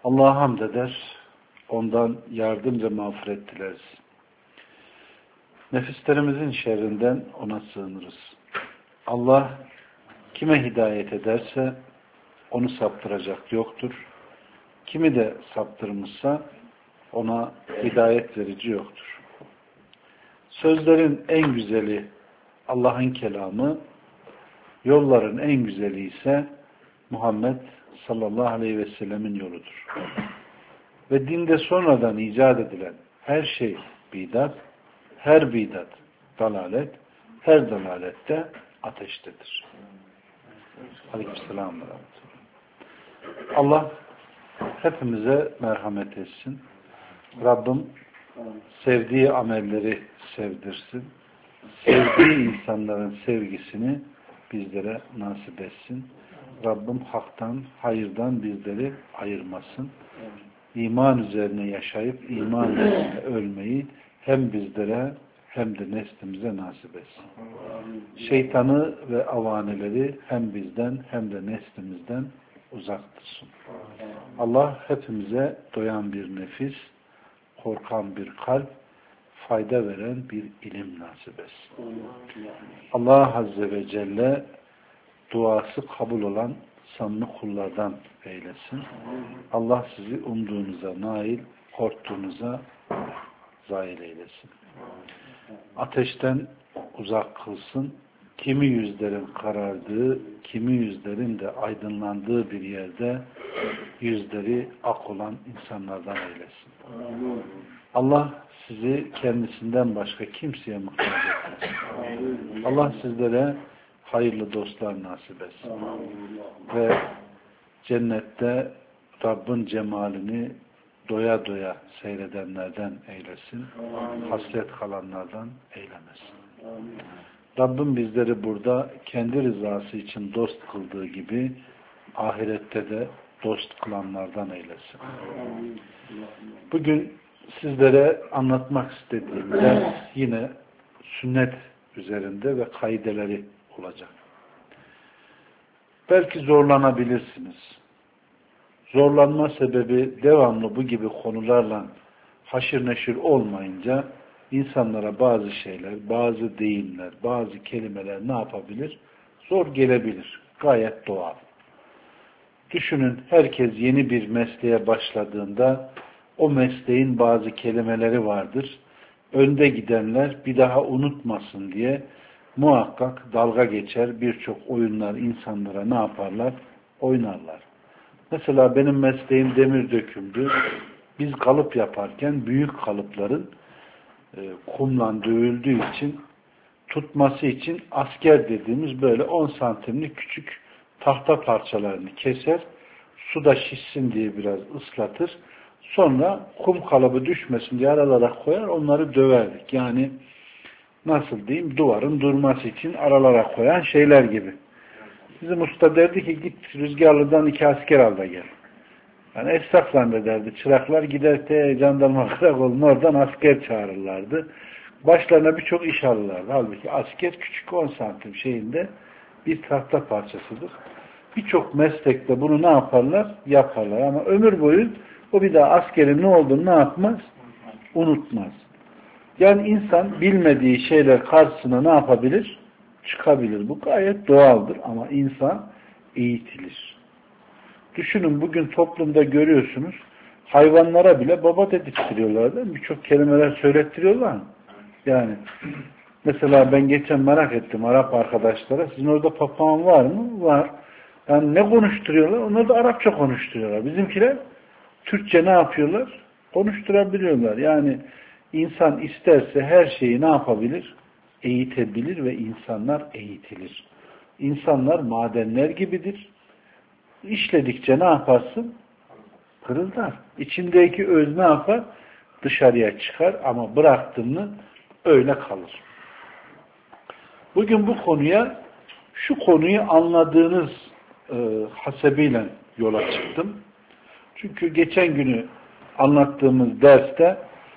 Allah'a hamd eder, ondan yardım ve mağfiret dileriz. Nefislerimizin şerrinden ona sığınırız. Allah kime hidayet ederse onu saptıracak yoktur. Kimi de saptırmışsa ona hidayet verici yoktur. Sözlerin en güzeli Allah'ın kelamı, yolların en güzeli ise Muhammed sallallahu aleyhi ve sellemin yoludur. Ve dinde sonradan icat edilen her şey bidat, her bidat dalalet, her dalalette ateştedir. Aleykümselam. Allah hepimize merhamet etsin. Rabbim sevdiği amelleri sevdirsin. Sevdiği insanların sevgisini bizlere nasip etsin. Rabbim haktan, hayırdan bizleri ayırmasın. İman üzerine yaşayıp iman üzerine ölmeyi hem bizlere hem de neslimize nasip etsin. Şeytanı ve avaneleri hem bizden hem de neslimizden uzak tutsun. Allah hepimize doyan bir nefis, korkan bir kalp, fayda veren bir ilim nasip etsin. Allah Azze ve Celle duası kabul olan samimi kullardan eylesin. Allah sizi umduğunuza nail, korktuğunuza zail eylesin. Ateşten uzak kılsın. Kimi yüzlerin karardığı, kimi yüzlerin de aydınlandığı bir yerde yüzleri ak olan insanlardan eylesin. Allah sizi kendisinden başka kimseye muhtaç etmesin. Allah sizlere hayırlı dostlar nasip etsin. Ve cennette Rabbin cemalini doya doya seyredenlerden eylesin. Hasret kalanlardan eylemesin. Rabbim bizleri burada kendi rızası için dost kıldığı gibi ahirette de dost kılanlardan eylesin. Bugün sizlere anlatmak istediğim ders yine sünnet üzerinde ve kaideleri olacak. Belki zorlanabilirsiniz. Zorlanma sebebi devamlı bu gibi konularla haşır neşir olmayınca insanlara bazı şeyler, bazı deyimler, bazı kelimeler ne yapabilir? Zor gelebilir. Gayet doğal. Düşünün, herkes yeni bir mesleğe başladığında o mesleğin bazı kelimeleri vardır. Önde gidenler bir daha unutmasın diye muhakkak dalga geçer, birçok oyunlar insanlara ne yaparlar? Oynarlar. Mesela benim mesleğim demir dökümdü. Biz kalıp yaparken büyük kalıpların kumla dövüldüğü için tutması için asker dediğimiz böyle 10 santimlik küçük tahta parçalarını keser, suda şişsin diye biraz ıslatır. Sonra kum kalıbı düşmesin diye aralara koyar, onları döverdik. Yani nasıl diyeyim, duvarın durması için aralara koyan şeyler gibi. Bizim usta derdi ki git Rüzgarlı'dan 2 asker al da gel. Yani esnaf zannederdi. Çıraklar gider te jandarma karakoluna oradan asker çağırırlardı. Başlarına birçok iş alırlardı. Halbuki asker küçük 10 santim şeyinde bir tahta parçasıdır. Birçok meslekte bunu ne yaparlar? Yaparlar. Ama ömür boyu o bir daha askerin ne olduğunu ne yapmaz? Unutmaz. Yani insan bilmediği şeyler karşısına ne yapabilir? Çıkabilir. Bu gayet doğaldır. Ama insan eğitilir. Düşünün, bugün toplumda görüyorsunuz, hayvanlara bile baba dedirtiyorlar değil mi? Birçok kelimeler söylettiriyorlar. Yani mesela ben geçen merak ettim Arap arkadaşlara, sizin orada papağan var mı? Var. Yani ne konuşturuyorlar? Onlar da Arapça konuşturuyorlar. Bizimkiler Türkçe ne yapıyorlar? Konuşturabiliyorlar. Yani insan isterse her şeyi ne yapabilir? Eğitebilir ve insanlar eğitilir. İnsanlar madenler gibidir. İşledikçe ne yaparsın? Kırıldar. İçindeki öz ne yapar? Dışarıya çıkar ama bıraktın mı öyle kalır. Bugün bu konuya, şu konuyu anladığınız hasebiyle yola çıktım. Çünkü geçen günü anlattığımız derste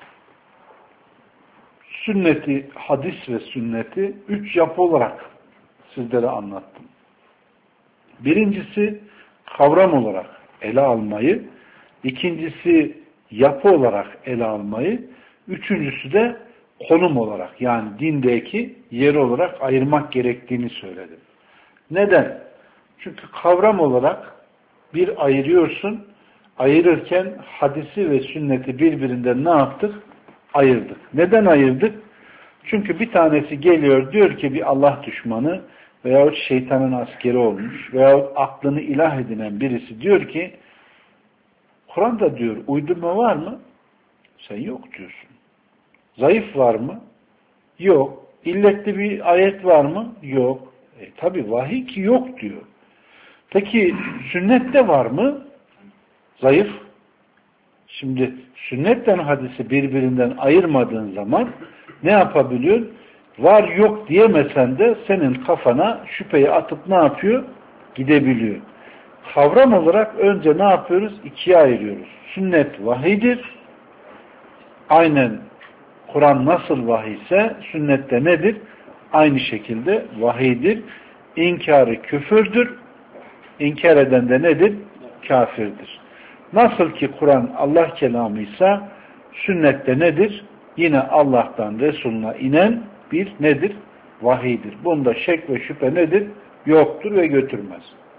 sünneti, hadis ve sünneti 3 yapı olarak sizlere anlattım. Birincisi kavram olarak ele almayı, İkincisi yapı olarak ele almayı. Üçüncüsü de konum olarak yani dindeki yeri olarak ayırmak gerektiğini söyledim. Neden? Çünkü kavram olarak bir ayırıyorsun. Ayırırken hadisi ve sünneti birbirinden ne yaptık? Ayırdık. Neden ayırdık? Çünkü bir tanesi geliyor diyor ki bir Allah düşmanı veyahut şeytanın askeri olmuş veyahut aklını ilah edinen birisi diyor ki Kur'an'da diyor uydurma var mı? Sen yok diyorsun. Zayıf var mı? Yok. İlletli bir ayet var mı? Yok. Tabi vahiy ki yok diyor. Peki sünnette var mı? Zayıf. Şimdi sünnetten hadisi birbirinden ayırmadığın zaman ne yapabiliyor? Var yok diyemesen de senin kafana şüpheyi atıp ne yapıyor? Gidebiliyor. Kavram olarak önce ne yapıyoruz? İkiye ayırıyoruz. Sünnet vahiydir. Aynen Kur'an nasıl vahiyse sünnette nedir? Aynı şekilde vahiydir. İnkarı küfürdür. İnkar eden de nedir? Kafirdir. Nasıl ki Kur'an Allah kelamıysa sünnette nedir? Yine Allah'tan Resulüne inen bir nedir? Vahiydir. Bunda şek ve şüphe nedir? Yoktur ve götürmez.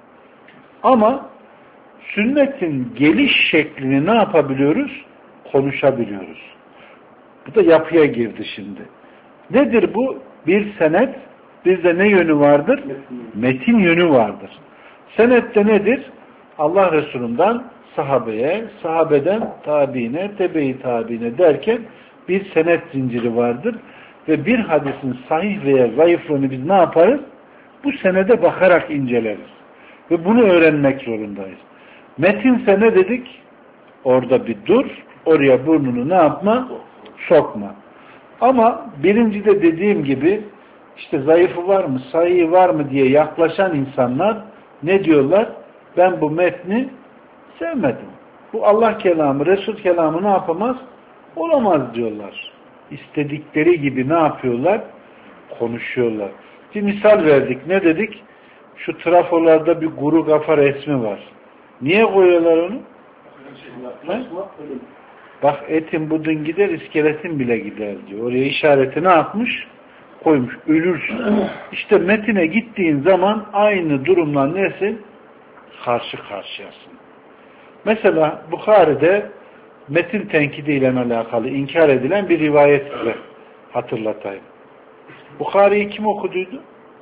Ama sünnetin geliş şeklini ne yapabiliyoruz? Konuşabiliyoruz. Bu da yapıya girdi şimdi. Nedir bu? Bir senet, bizde ne yönü vardır? Metin yönü vardır. Senette nedir? Allah Resulü'nden sahabeye, sahabeden tabiine, tebe-i tabiine derken bir senet zinciri vardır. Ve bir hadisin sahih veya zayıflığını biz ne yaparız? Bu senede bakarak inceleriz. Ve bunu öğrenmek zorundayız. Metinse ne dedik? Orada bir dur, oraya burnunu ne yapma? Sokma. Ama birincide dediğim gibi işte zayıfı var mı, sayıyı var mı diye yaklaşan insanlar ne diyorlar? Ben bu metni sevmedim. Bu Allah kelamı, Resul kelamı ne yapamaz? Olamaz diyorlar. İstedikleri gibi ne yapıyorlar? Konuşuyorlar. Bir misal verdik. Ne dedik? Şu trafolarda bir guru kafa resmi var. Niye koyuyorlar onu? Bak etin budun gider, iskeletin bile gider diyor. Oraya işareti ne yapmış? Koymuş. Ölürsün. İşte metine gittiğin zaman aynı durumla nesin? Karşı karşıyasın. Mesela Bukhari'de metin tenkidiyle alakalı inkar edilen bir rivayet size hatırlatayım. Bukhari'yi kim okuduydu?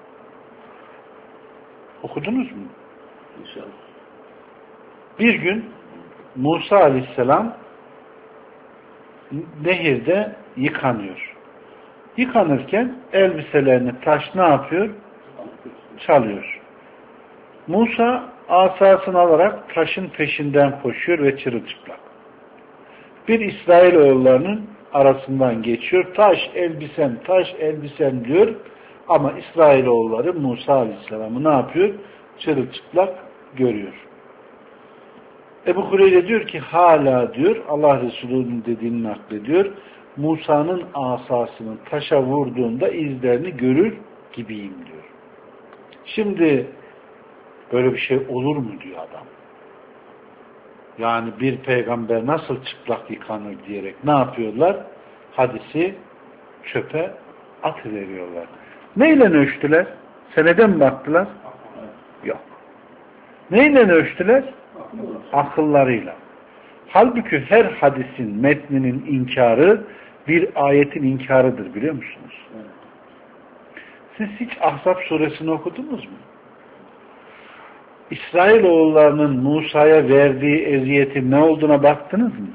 Okudunuz mu? İnşallah. Bir gün Musa Aleyhisselam nehirde yıkanıyor. Yıkanırken elbiselerini taş ne yapıyor? Çalıyor. Musa asasını alarak taşın peşinden koşuyor ve çırılçıplak. Bir İsrailoğullarının arasından geçiyor. Taş elbisem, taş elbisem diyor. Ama İsrailoğulları Musa Aleyhisselam'ı ne yapıyor? Çırılçıplak görüyor. Ebu Hureyre diyor ki hala diyor Allah Resulü'nün dediğini naklediyor. Musa'nın asasının taşa vurduğunda izlerini görür gibiyim diyor. Şimdi böyle bir şey olur mu diyor adam. Yani bir peygamber nasıl çıplak yıkanır diyerek ne yapıyorlar? Hadisi çöpe atıveriyorlar. Neyle ölçtüler? Seneden mi baktılar? Yok. Neyle ölçtüler? Akıllarıyla. Halbuki her hadisin metninin inkarı bir ayetin inkarıdır biliyor musunuz? Siz hiç Ahzab suresini okudunuz mu? İsrailoğullarının Musa'ya verdiği eziyetin ne olduğuna baktınız mı?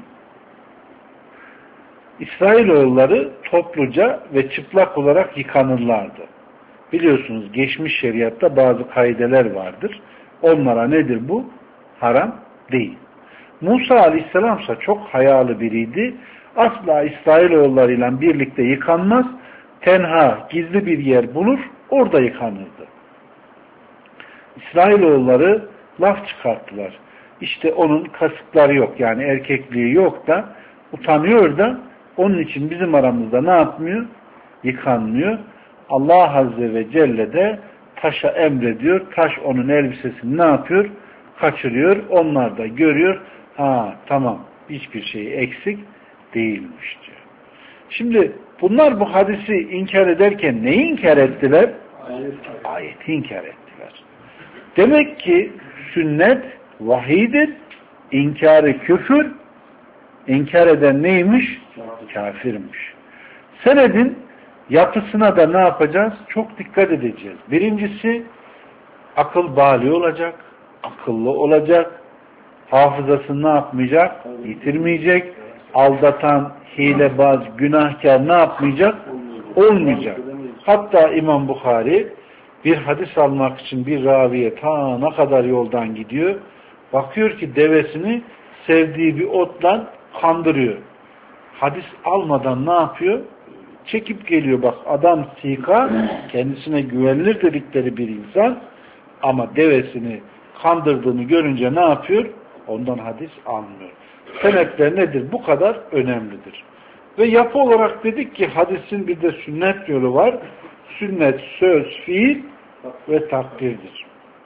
İsrailoğulları topluca ve çıplak olarak yıkanırlardı. Biliyorsunuz geçmiş şeriatta bazı kaideler vardır. Onlara nedir bu? Haram değil. Musa Aleyhisselam ise çok hayalı biriydi. Asla İsrailoğullarıyla birlikte yıkanmaz. Tenha, gizli bir yer bulur, orada yıkanırdı. İsrailoğulları laf çıkarttılar. İşte onun kasıkları yok, yani erkekliği yok da utanıyor da onun için bizim aramızda ne yapmıyor? Yıkanmıyor. Allah Azze ve Celle de taşa emrediyor. Taş onun elbisesini ne yapıyor? Kaçırıyor. Onlar da görüyor. Ha tamam. Hiçbir şey eksik değilmiş diyor. Şimdi bunlar bu hadisi inkar ederken neyi inkar ettiler? Ayeti inkar ettiler. Demek ki sünnet vahiydir, inkarı küfür, inkar eden neymiş? Kafirmiş. Senedin yapısına da ne yapacağız? Çok dikkat edeceğiz. Birincisi akıl bali olacak, akıllı olacak, hafızasını ne yapmayacak? Yitirmeyecek, aldatan, hilebaz, günahkar ne yapmayacak? Olmayacak. Hatta İmam Bukhari bir hadis almak için bir raviye ta ne kadar yoldan gidiyor. Bakıyor ki devesini sevdiği bir otla kandırıyor. Hadis almadan ne yapıyor? Çekip geliyor. Bak adam sika, kendisine güvenilir dedikleri bir insan ama devesini kandırdığını görünce ne yapıyor? Ondan hadis almıyor. Senetler nedir? Bu kadar önemlidir. Ve yapı olarak dedik ki hadisin bir de sünnet yolu var. Sünnet söz, fiil ve takdirdir.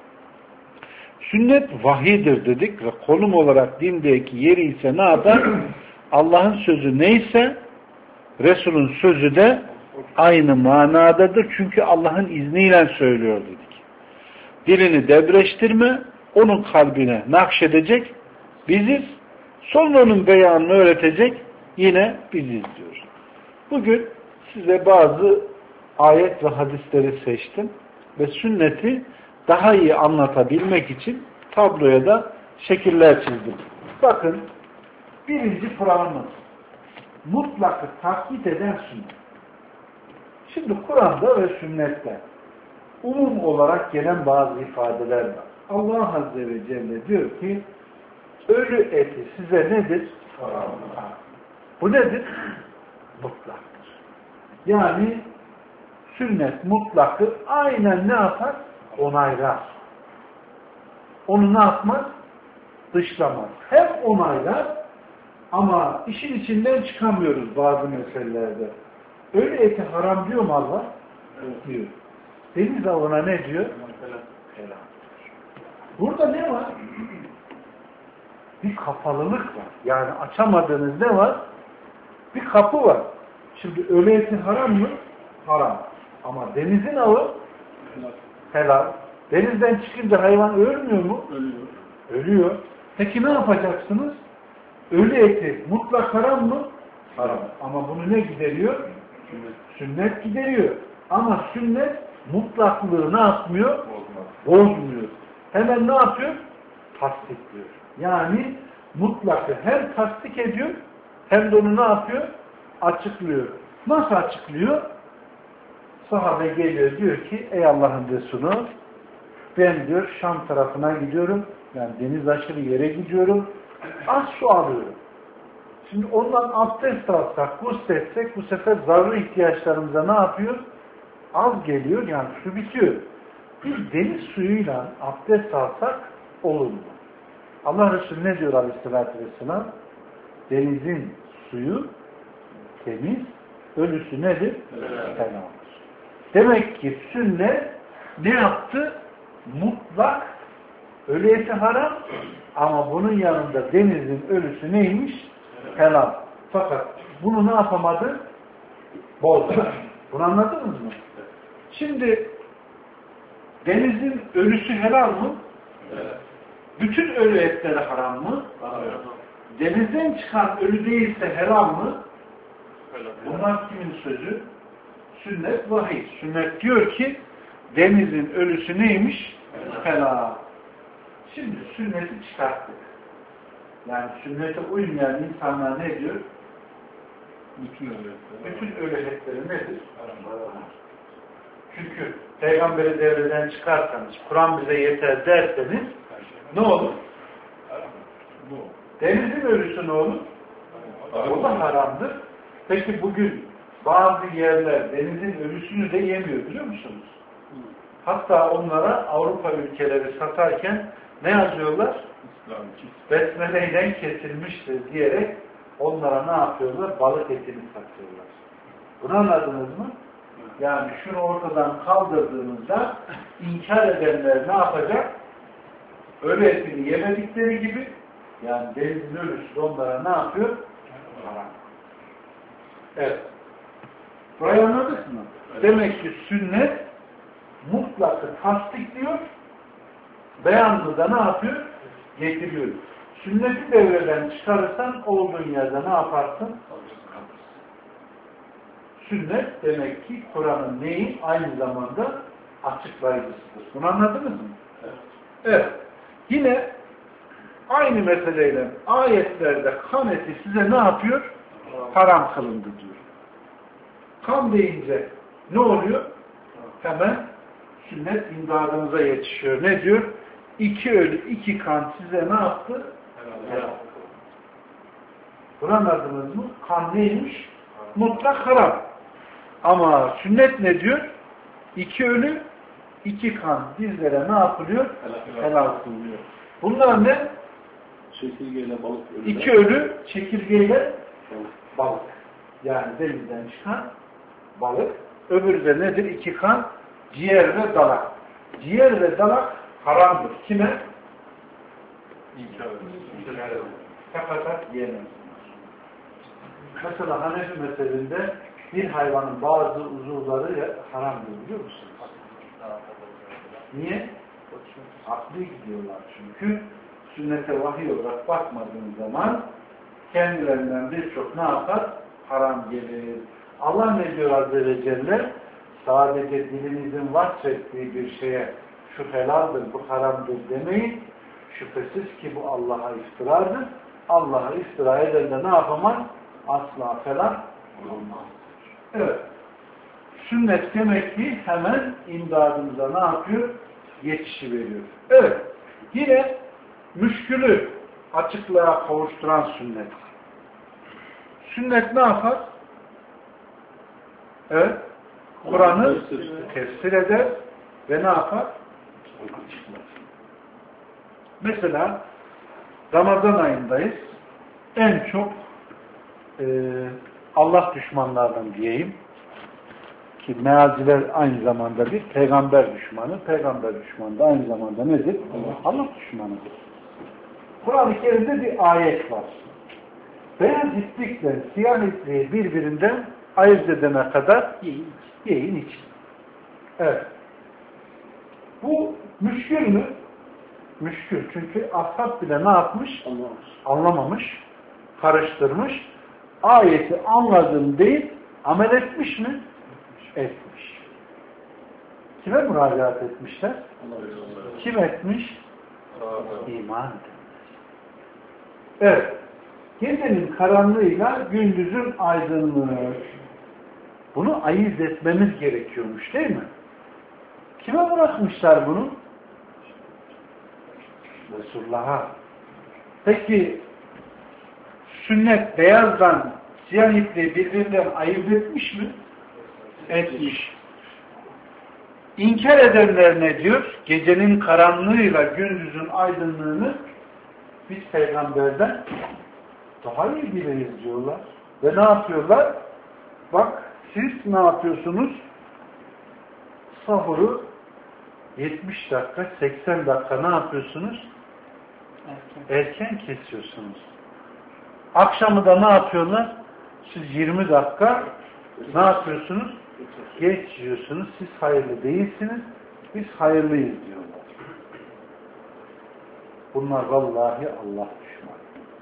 Sünnet vahidir dedik ve konum olarak dindeki yeri ise ne yapar? Allah'ın sözü neyse Resul'ün sözü de aynı manadadır. Çünkü Allah'ın izniyle söylüyor dedik. Dilini debreştirme, onun kalbine nakşedecek biziz. Sonra onun beyanını öğretecek yine biziz diyor. Bugün size bazı ayet ve hadisleri seçtim ve sünneti daha iyi anlatabilmek için tabloya da şekiller çizdim. Bakın, birinci Kur'an'ın mutlakı taklit eden sünnet. Şimdi Kur'an'da ve sünnette umum olarak gelen bazı ifadeler var. Allah Azze ve Celle diyor ki ölü eti size nedir? Bu nedir? Mutlaktır. Yani sünnet mutlakı aynen ne yapar? Onaylar. Onu ne yapmaz? Dışlamaz. Hem onaylar ama işin içinden çıkamıyoruz bazı meselelerde. Ölü eti haram diyor mu Allah? Diyor. Deniz avına ne diyor? Helal. Burada ne var? Bir kapalılık var. Yani açamadığınız ne var? Bir kapı var. Şimdi ölü eti haram mı? Haram. Ama denizin avı helal. Denizden çıkınca hayvan ölmüyor mu? Ölüyor. Ölüyor. Peki ne yapacaksınız? Ölü eti mutlak haram mı? Haram. Ama bunu ne gideriyor? Sünnet gideriyor. Ama sünnet mutlaklığı ne yapmıyor? Bozmuyor. Hemen ne yapıyor? Tasdikliyor. Yani mutlakı hem tasdik ediyor hem de onu ne yapıyor? Açıklıyor. Nasıl açıklıyor? Sahabe geliyor diyor ki ey Allah'ın Resulü ben diyor Şam tarafına gidiyorum. Yani deniz aşırı yere gidiyorum. Az su alıyorum. Şimdi ondan abdest alsak, gusletsek bu sefer zaruri ihtiyaçlarımıza ne yapıyor? Az geliyor yani su bitiyor. Biz deniz suyuyla abdest alsak olur mu? Allah Resulü ne diyor Aleyhisselatü Vesselam? Denizin suyu temiz, ölüsü nedir? Helaldir. Demek ki sünnet ne yaptı? Mutlak ölü eti haram ama bunun yanında denizin ölüsü neymiş? Helal. Fakat bunu ne yapamadı? Bozdu. Bunu anladınız mı? Şimdi denizin ölüsü helal mı? Evet. Bütün ölü etleri haram mı? Evet. Denizden çıkan ölü değilse helal mı? Evet. Bunlar kimin sözü? Sünnet vahiy. Sünnet diyor ki denizin ölüsü neymiş? Evet. Helal. Şimdi sünneti çıkarttık. Yani sünnete uymayan insanlar ne diyor? Bütün ölü etleri nedir? Çünkü peygamberi devreden çıkarsanız, Kur'an bize yeter derseniz ne olur? Denizin ölüsü ne olur? O da haramdır. Peki bugün bazı yerler denizin ölüsünü de yemiyor biliyor musunuz? Hatta onlara Avrupa ülkeleri satarken ne yazıyorlar? Besmeleyle kesilmiştir diyerek onlara ne yapıyorlar? Balık etini satıyorlar. Bunu anladınız mı? Yani şunu ortadan kaldırdığınızda inkar edenler ne yapacak? Ölü etini yemedikleri gibi Yani denizin ölüsü onlara ne yapıyor? Haram. Evet. Burayı anladık mı? Evet. Demek ki sünnet mutlakı tasdikliyor, beyanlı da ne yapıyor? Getiriyor. Sünneti devreden çıkarırsan olduğun yerde ne yaparsın? Sünnet demek ki Kur'an'ın neyi? Aynı zamanda açıklayıcısıdır. Bunu anladınız mı? Evet. Evet. Yine aynı meseleyle ayetlerde kan eti size ne yapıyor? Haram kılındı diyor. Kan deyince ne oluyor? Hemen sünnet imdadınıza yetişiyor. Ne diyor? 2 ölü 2 kan size ne yaptı? Evet. Bunu anladınız mı? Kan neymiş? Mutlak haram. Ama sünnet ne diyor? 2 ölü 2 kan bizlere ne yapılıyor? Helal kılınıyor. Bunlar ne? Çekirgeyle balık ölü. 2 ölü çekirgeyle balık. Yani denizden çıkan balık. Öbürü de nedir? 2 kan ciğer ve dalak. Ciğer ve dalak haramdır. Kime? Fakat yiyemez. Mesela Hanefi mezhebinde bir hayvanın bazı uzuvları haramdır biliyor musunuz? Niye? Akli gidiyorlar çünkü sünnete vahiy olarak bakmadığın zaman kendilerinden birçok ne yapar? Haram gelir. Allah ne diyor Azze ve Celle? Sadece dilinizin vasfettiği bir şeye şu helaldir, bu haramdır demeyin. Şüphesiz ki bu Allah'a iftiradır. Allah'a iftira eden de ne yapamaz? Asla falan olmaz. Evet. Sünnet demek ki hemen imdadımıza ne yapıyor? Yetişiveriyor. Evet. Yine müşkülü açıklığa kavuşturan sünnet. Sünnet ne yapar? Evet. Kur'an'ı tefsir eder ve ne yapar? Açıklar. Mesela Ramazan ayındayız. En çok Allah düşmanlarından diyeyim ki meaziler aynı zamanda bir peygamber düşmanı. Peygamber düşmanı da aynı zamanda nedir? Allah düşmanıdır. Kur'an-ı Kerim'de bir ayet var. Beyaz iplikle siyah ipliği birbirinden ayırt edene kadar yiyin için. Evet. Bu müşkül mü? Müşkül. Çünkü ashab bile ne yapmış? Anlamamış. Karıştırmış. Ayeti anladım değil, amel etmiş mi? Etmiş. Kime müracaat etmişler? Kim etmiş? İman etmiş. Evet. Gecenin karanlığıyla gündüzün aydınlığı. Bunu ayırt etmemiz gerekiyormuş değil mi? Kime bırakmışlar bunu? Resulullah'a. Peki sünnet beyazdan siyah ipliği birbirinden ayırt etmiş mi? Etmiş. İnkar edenler ne diyor? Gecenin karanlığıyla gündüzün aydınlığını biz peygamberden daha iyi biliriz diyorlar. Ve ne yapıyorlar? Bak siz ne yapıyorsunuz? Sahuru 70 dakika, 80 dakika ne yapıyorsunuz? Erken kesiyorsunuz. Akşamı da ne yapıyorlar? Siz 20 dakika ne yapıyorsunuz? Geç yiyorsunuz. Siz hayırlı değilsiniz. Biz hayırlıyız diyorlar. Bunlar vallahi Allah düşmanı.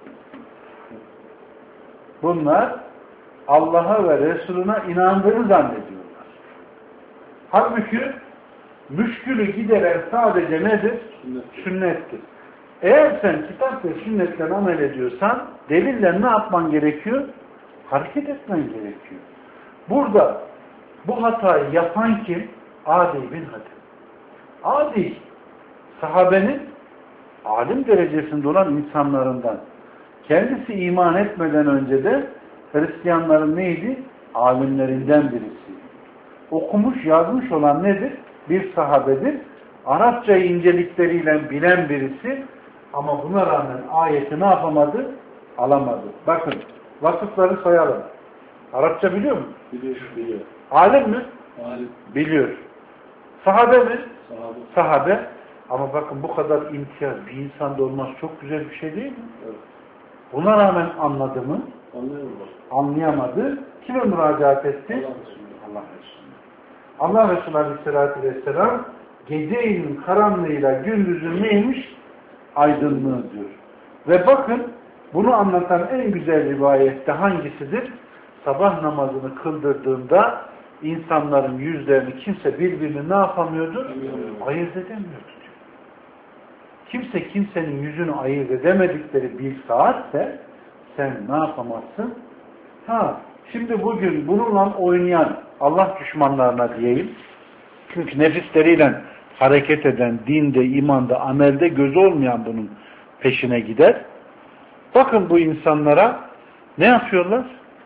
Bunlar Allah'a ve Resulüne inandığını zannediyorlar. Halbuki müşkülü gideren sadece nedir? Sünnettir. Eğer sen kitap ve sünnetten amel ediyorsan delille ne yapman gerekiyor? Hareket etmen gerekiyor. Burada bu hatayı yapan kim? Adi bin Hatim. Adi sahabenin alim derecesinde olan insanlarından. Kendisi iman etmeden önce de Hristiyanların neydi? Alimlerinden birisi. Okumuş, yazmış olan nedir? Bir sahabedir. Arapçayı incelikleriyle bilen birisi ama buna rağmen ayeti ne yapamadı? Alamadı. Bakın, vasıfları sayalım. Arapça biliyor mu? Biliyor. Alim mi? Alim. Biliyor. Sahabe mi? Sahabe. Sahabe. Ama bakın bu kadar imtiyaz bir insanda olmaz çok güzel bir şey değil mi? Evet. Buna rağmen anladı mı? Anlıyorum. Anlayamadı. Kime müracaat etti? Allah Resulü. Allah Resulü Aleyhisselatü Vesselam gecenin karanlığıyla gündüzün neymiş? Aydınlığı diyor. Ve bakın bunu anlatan en güzel rivayette hangisidir? Sabah namazını kıldırdığında insanların yüzlerini kimse birbirini ne yapamıyordu? Ayırt edemiyordu diyor. Kimse kimsenin yüzünü ayırt edemedikleri bir saatse sen ne yapamazsın? Şimdi bugün bununla oynayan Allah düşmanlarına diyeyim. Çünkü nefisleriyle hareket eden, dinde, imanda, amelde gözü olmayan bunun peşine gider. Bakın bu insanlara ne yapıyorlar?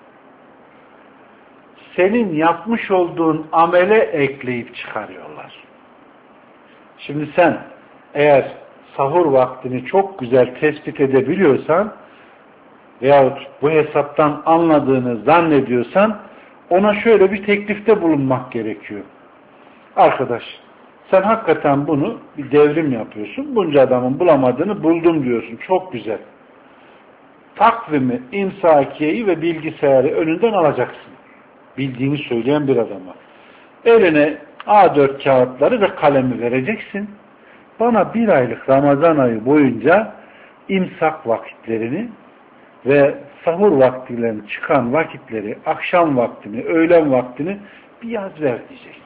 Senin yapmış olduğun amele ekleyip çıkarıyorlar. Şimdi sen eğer sahur vaktini çok güzel tespit edebiliyorsan veyahut bu hesaptan anladığını zannediyorsan ona şöyle bir teklifte bulunmak gerekiyor. Arkadaş sen hakikaten bunu bir devrim yapıyorsun. Bunca adamın bulamadığını buldum diyorsun. Çok güzel. Takvimi, imsakiyeyi ve bilgisayarı önünden alacaksın. Bildiğini söyleyen bir adama. Eline A4 kağıtları ve kalemi vereceksin. Bana bir aylık Ramazan ayı boyunca imsak vakitlerini ve sahur vaktilerini çıkan vakitleri, akşam vaktini, öğlen vaktini bir yaz ver diyeceksin.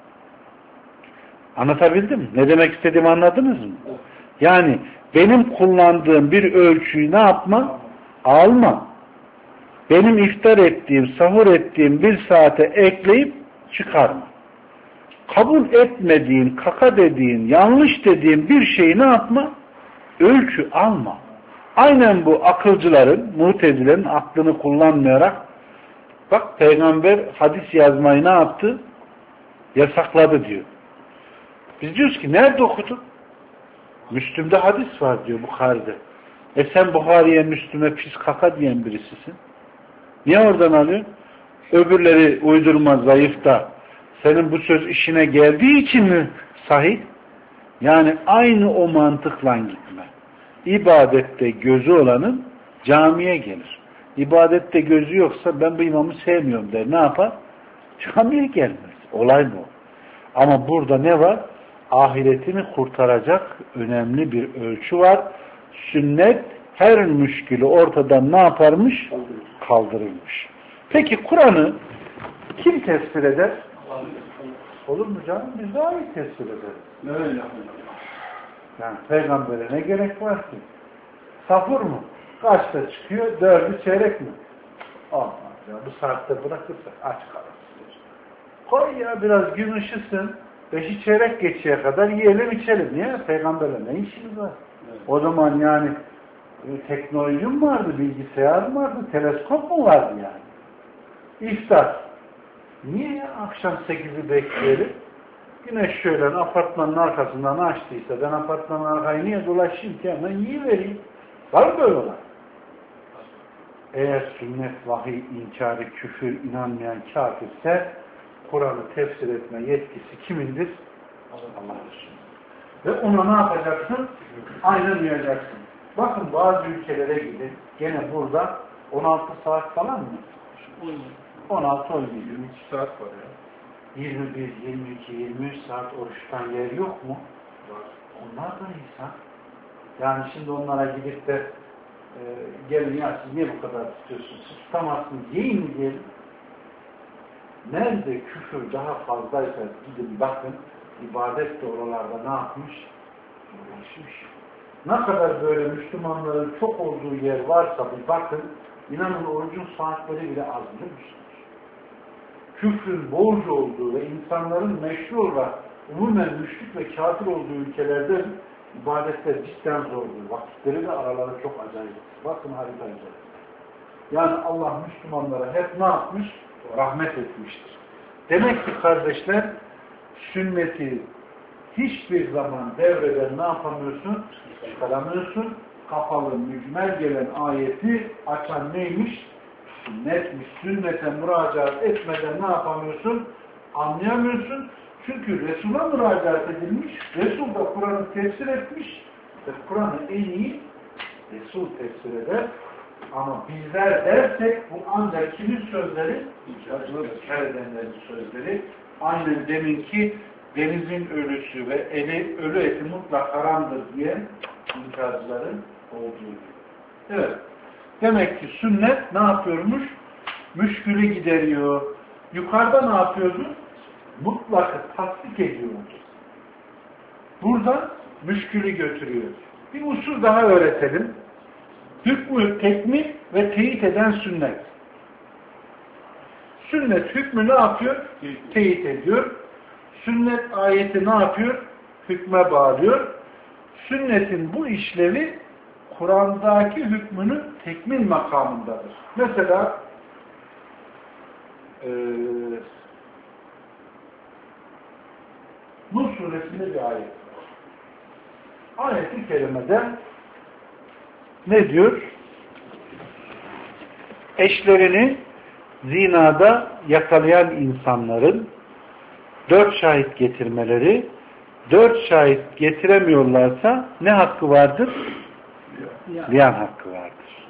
Anlatabildim mi? Ne demek istediğimi anladınız mı? Yani benim kullandığım bir ölçüyü ne yapma? Alma. Benim iftar ettiğim, sahur ettiğim bir saate ekleyip çıkarma. Kabul etmediğin, kaka dediğin, yanlış dediğin bir şeyi ne yapma? Ölçü alma. Aynen bu akılcıların, mutezilerin aklını kullanmayarak bak peygamber hadis yazmayı ne yaptı? Yasakladı diyor. Biz diyoruz ki nerede okudun? Müslüm'de hadis var diyor Bukhari'de. Sen Bukhari'ye Müslüm'e pis kaka diyen birisisin. Niye oradan alıyorsun? Öbürleri uydurma zayıf da senin bu söz işine geldiği için mi sahih? Yani aynı o mantıkla gitme. İbadette gözü olanın camiye gelir. İbadette gözü yoksa ben bu imamı sevmiyorum der. Ne yapar? Camiye gelmez. Olay bu. Ama burada ne var? Ahiretini kurtaracak önemli bir ölçü var. Sünnet her müşkülü ortadan ne yaparmış? Kaldırılmış. Peki Kur'an'ı kim tefsir eder? Olur mu canım? Biz daha iyi tefsir ederiz. Öyle. Yani peygambere ne gerek var ki? Sahur mu? Kaçta çıkıyor? 4'ü çeyrek mi? Olmaz ya. Bu saatte bırakırsak aç kalırsın. Koy ya biraz gün ışısın. 5'i çeyrek geçeye kadar yiyelim içelim. Niye? Peygamberle ne işimiz var? Evet. O zaman yani teknoloji mi vardı? Bilgisayar mı vardı? Teleskop mu vardı yani? İftar. Niye ya? Akşam 8'i bekleyelim. Güneş şöyle apartmanın arkasından açtıysa ben apartmanın arkayı niye dolaşayım ki hemen yiyivereyim. Var mı böyle olan? Eğer sünnet, vahiy, inkarı, küfür, inanmayan kafirse Kur'an'ı tefsir etme yetkisi kimindir? Allah'ın. Ve ona ne yapacaksın? Aynen uyacaksın. Bakın bazı ülkelere gidin. Gene burada 16 saat falan mı? 16, 17, 22 saat var ya. 21, 22, 23 saat oruçtan yer yok mu? Var. Onlar da insan. Yani şimdi onlara gidip de gelin ya siz niye bu kadar tutuyorsunuz? Siz tutamazsınız. Yiyin mi diyelim? Nerede küfür daha fazlaysa gidin bakın ibadet de oralarda ne yapmış? Ulaşmış. Ne kadar böyle Müslümanların çok olduğu yer varsa bir bakın inanın orucun saatleri bile az biliyor musunuz? Küfrün bolca olduğu ve insanların meşru olarak umumen müşrik ve kafir olduğu ülkelerde ibadetler cidden zordur. Vakitleri de araları çok acayip. Bakın haritayı. Yani Allah Müslümanlara hep ne yapmış? Rahmet etmiştir. Demek ki kardeşler sünneti hiçbir zaman devreden ne yapamıyorsun? Çıkaramıyorsun. Kapalı, mücmel gelen ayeti açan neymiş? Sünnetmiş. Sünnete müracaat etmeden ne yapamıyorsun? Anlayamıyorsun. Çünkü Resul'a müracaat edilmiş, Resul da Kur'an'ı tefsir etmiş ve Kur'an'ı en iyi Resul tefsir eder. Ama bizler dersek bu ancak kimin sözleri? İnkar edenlerin sözleri. Aynen deminki denizin ölüsü ve ölü eti mutlak haramdır diye inkarcıların olduğu gibi. Evet. Demek ki sünnet ne yapıyormuş? Müşkülü gideriyor. Yukarıda ne yapıyordu? Mutlakı tasdik ediyormuş. Burada müşkülü götürüyor. Bir usul daha öğretelim. Hükmü tekmil ve teyit eden sünnet. Sünnet hükmü ne yapıyor? Teyit ediyor. Sünnet ayeti ne yapıyor? Hükme bağlıyor. Sünnetin bu işlevi Kur'an'daki hükmünün tekmil makamındadır. Mesela Nur suresinde bir ayet var. Ayet-i kerimede ne diyor? Eşlerini zinada yakalayan insanların 4 şahit getirmeleri, 4 şahit getiremiyorlarsa ne hakkı vardır? Liyan hakkı vardır.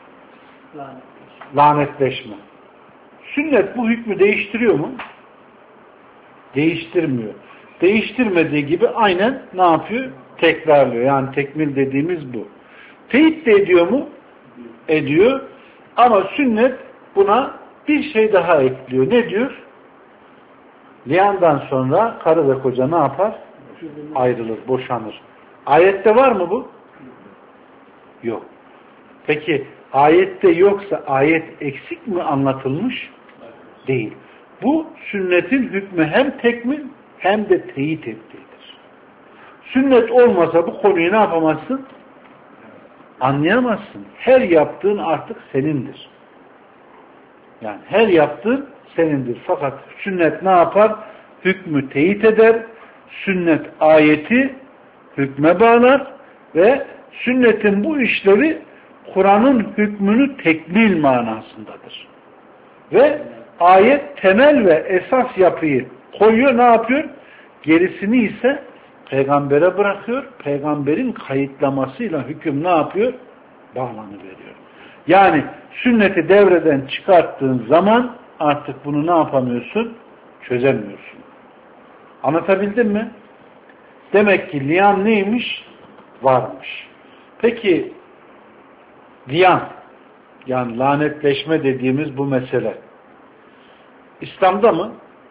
Lanetleşme. Sünnet bu hükmü değiştiriyor mu? Değiştirmiyor. Değiştirmediği gibi aynen ne yapıyor? Tekrarlıyor. Yani tekmil dediğimiz bu. Teyit de ediyor mu? Ediyor. Ama sünnet buna bir şey daha ekliyor. Ne diyor? Liyandan sonra karı ve koca ne yapar? Ayrılır, boşanır. Ayette var mı bu? Yok. Peki ayette yoksa ayet eksik mi anlatılmış? Değil. Bu sünnetin hükmü hem tekmil hem de teyit ettiğidir. Sünnet olmasa bu konuyu ne yapamazsın? Anlayamazsın. Her yaptığın artık senindir. Yani her yaptığın senindir. Fakat sünnet ne yapar? Hükmü teyit eder. Sünnet ayeti hükme bağlar ve sünnetin bu işlevi Kur'an'ın hükmünü tekmil manasındadır. Ve ayet temel ve esas yapıyı koyuyor, ne yapıyor? Gerisini ise peygambere bırakıyor. Peygamberin kayıtlamasıyla hüküm ne yapıyor? Bağlanıveriyor. Yani sünneti devreden çıkarttığın zaman artık bunu ne yapamıyorsun? Çözemiyorsun. Anlatabildim mi? Demek ki liyan neymiş? Varmış. Peki liyan, yani lanetleşme dediğimiz bu mesele İslam'da mı?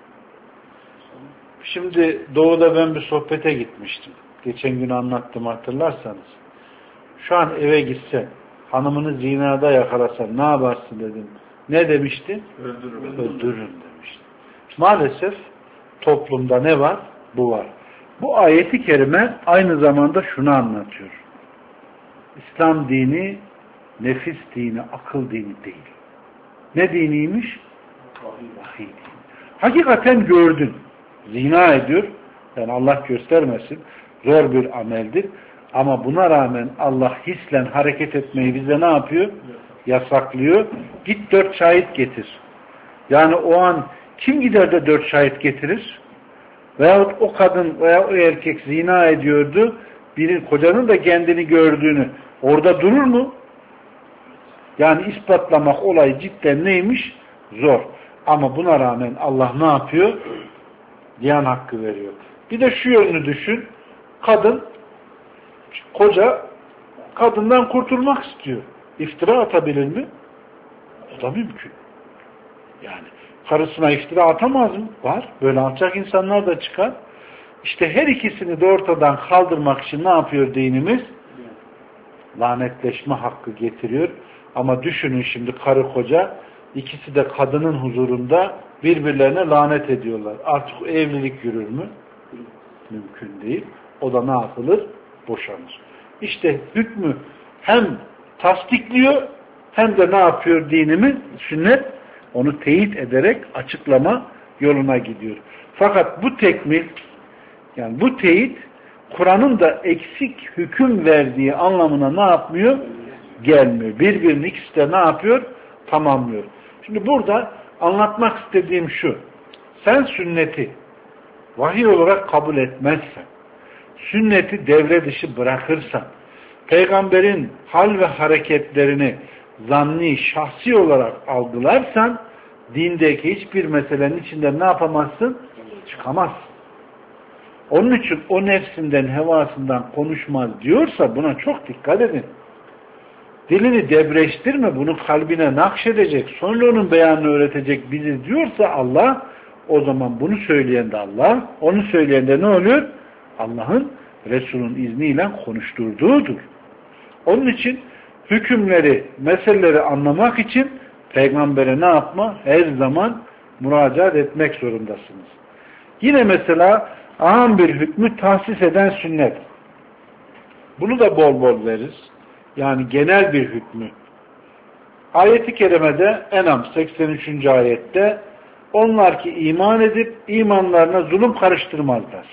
Şimdi doğuda ben bir sohbete gitmiştim. Geçen gün anlattım, hatırlarsanız. Şu an eve gitsen, hanımını zinada yakalasan ne yaparsın dedim. Ne demişti? Öldürürüm demişti. Maalesef toplumda ne var? Bu var. Bu ayeti kerime aynı zamanda şunu anlatıyor. İslam dini nefis dini, akıl dini değil. Ne diniymiş? Vahiy dini. Hakikaten gördün. Zina ediyor. Yani Allah göstermesin. Zor bir ameldir. Ama buna rağmen Allah hislen hareket etmeyi bize ne yapıyor? Yasaklıyor. Git 4 şahit getir. Yani o an kim gider de 4 şahit getirir? Veyahut o kadın veya o erkek zina ediyordu. Biri kocanın da kendini gördüğünü orada durur mu? Yani ispatlamak olayı cidden neymiş? Zor. Ama buna rağmen Allah ne yapıyor? Diyan hakkı veriyor. Bir de şu yönünü düşün. Koca kadından kurtulmak istiyor. İftira atabilir mi? O da mümkün. Yani karısına iftira atamaz mı? Var. Böyle alçak insanlar da çıkar. İşte her ikisini de ortadan kaldırmak için ne yapıyor dinimiz? Lanetleşme hakkı getiriyor. Ama düşünün şimdi karı koca ikisi de kadının huzurunda birbirlerine lanet ediyorlar. Artık evlilik yürür mü? Mümkün değil. O da ne yapılır? Boşanır. İşte hükmü hem tasdikliyor hem de ne yapıyor dinimiz? Sünnet onu teyit ederek açıklama yoluna gidiyor. Fakat bu tekmil, yani bu teyit Kur'an'ın da eksik hüküm verdiği anlamına ne yapmıyor? Gelmiyor. Birbirinin ikisi de ne yapıyor? Tamamlıyor. Şimdi burada anlatmak istediğim şu. Sen sünneti vahiy olarak kabul etmezsen, sünneti devre dışı bırakırsan, peygamberin hal ve hareketlerini zanni, şahsi olarak algılarsan, dindeki hiçbir meselenin içinden ne yapamazsın? Çıkamazsın. Onun için o nefsinden, hevasından konuşmaz diyorsa buna çok dikkat edin. Dilini debreştirme, bunu kalbine nakşedecek, sonra onun beyanını öğretecek bizi diyorsa Allah, o zaman bunu söyleyen de Allah, onu söyleyen de ne oluyor? Allah'ın, Resul'ün izniyle konuşturduğudur. Onun için hükümleri, meseleleri anlamak için peygambere ne yapma? Her zaman müracaat etmek zorundasınız. Yine mesela ağam bir hükmü tahsis eden sünnet. Bunu da bol bol veririz. Yani genel bir hükmü. Ayet-i kerimede En'am 83. ayette onlar ki iman edip imanlarına zulüm karıştırmazlar.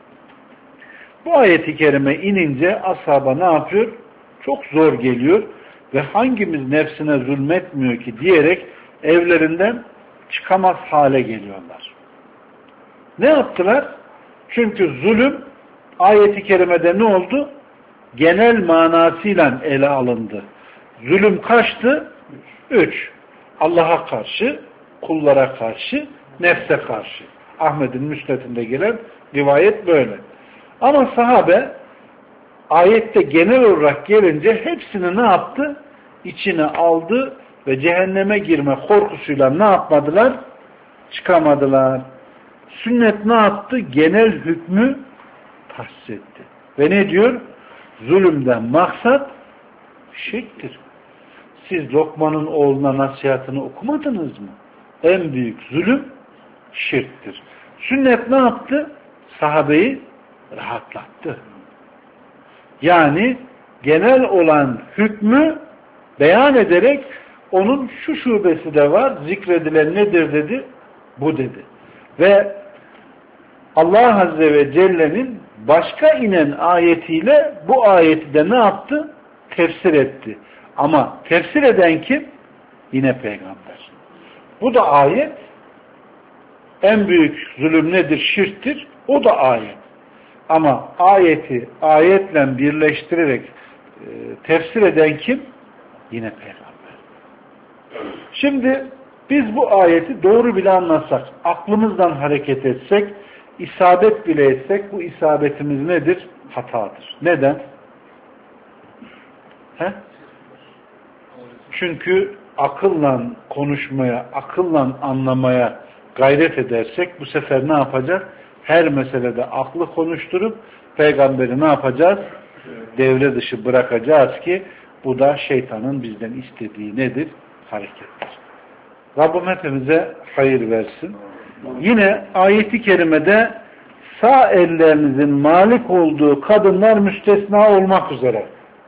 Bu ayet-i kerime inince ashaba ne yapıyor? Çok zor geliyor ve hangimiz nefsine zulmetmiyor ki diyerek evlerinden çıkamaz hale geliyorlar. Ne yaptılar? Çünkü zulüm ayet-i kerimede ne oldu? Genel manasıyla ele alındı. Zulüm kaçtı? 3. Allah'a karşı, kullara karşı, nefse karşı. Ahmet'in müsnedinde gelen rivayet böyle. Ama sahabe ayette genel olarak gelince hepsini ne yaptı? İçine aldı ve cehenneme girme korkusuyla ne yapmadılar? Çıkamadılar. Sünnet ne yaptı? Genel hükmü tahsis etti. Ve ne diyor? Zulümden maksat şirktir. Siz Lokman'ın oğluna nasihatını okumadınız mı? En büyük zulüm şirktir. Sünnet ne yaptı? Sahabeyi rahatlattı. Yani genel olan hükmü beyan ederek onun şu şubesi de var, zikredilen nedir dedi? Bu dedi. Ve Allah Azze ve Celle'nin başka inen ayetiyle bu ayeti de ne yaptı? Tefsir etti. Ama tefsir eden kim? Yine peygamber. Bu da ayet. En büyük zulüm nedir? Şirktir. O da ayet. Ama ayeti ayetle birleştirerek tefsir eden kim? Yine peygamber. Şimdi biz bu ayeti doğru bile anlasak, aklımızdan hareket etsek, isabet bile etsek, bu isabetimiz nedir? Hatadır. Neden? He? Çünkü akılla konuşmaya, akılla anlamaya gayret edersek bu sefer ne yapacak? Her meselede aklı konuşturup peygamberi ne yapacağız? Devre dışı bırakacağız ki bu da şeytanın bizden istediği nedir? Harekettir. Rabbim hepimize hayır versin. Yine ayeti kerimede sağ ellerinizin malik olduğu kadınlar müstesna olmak üzere.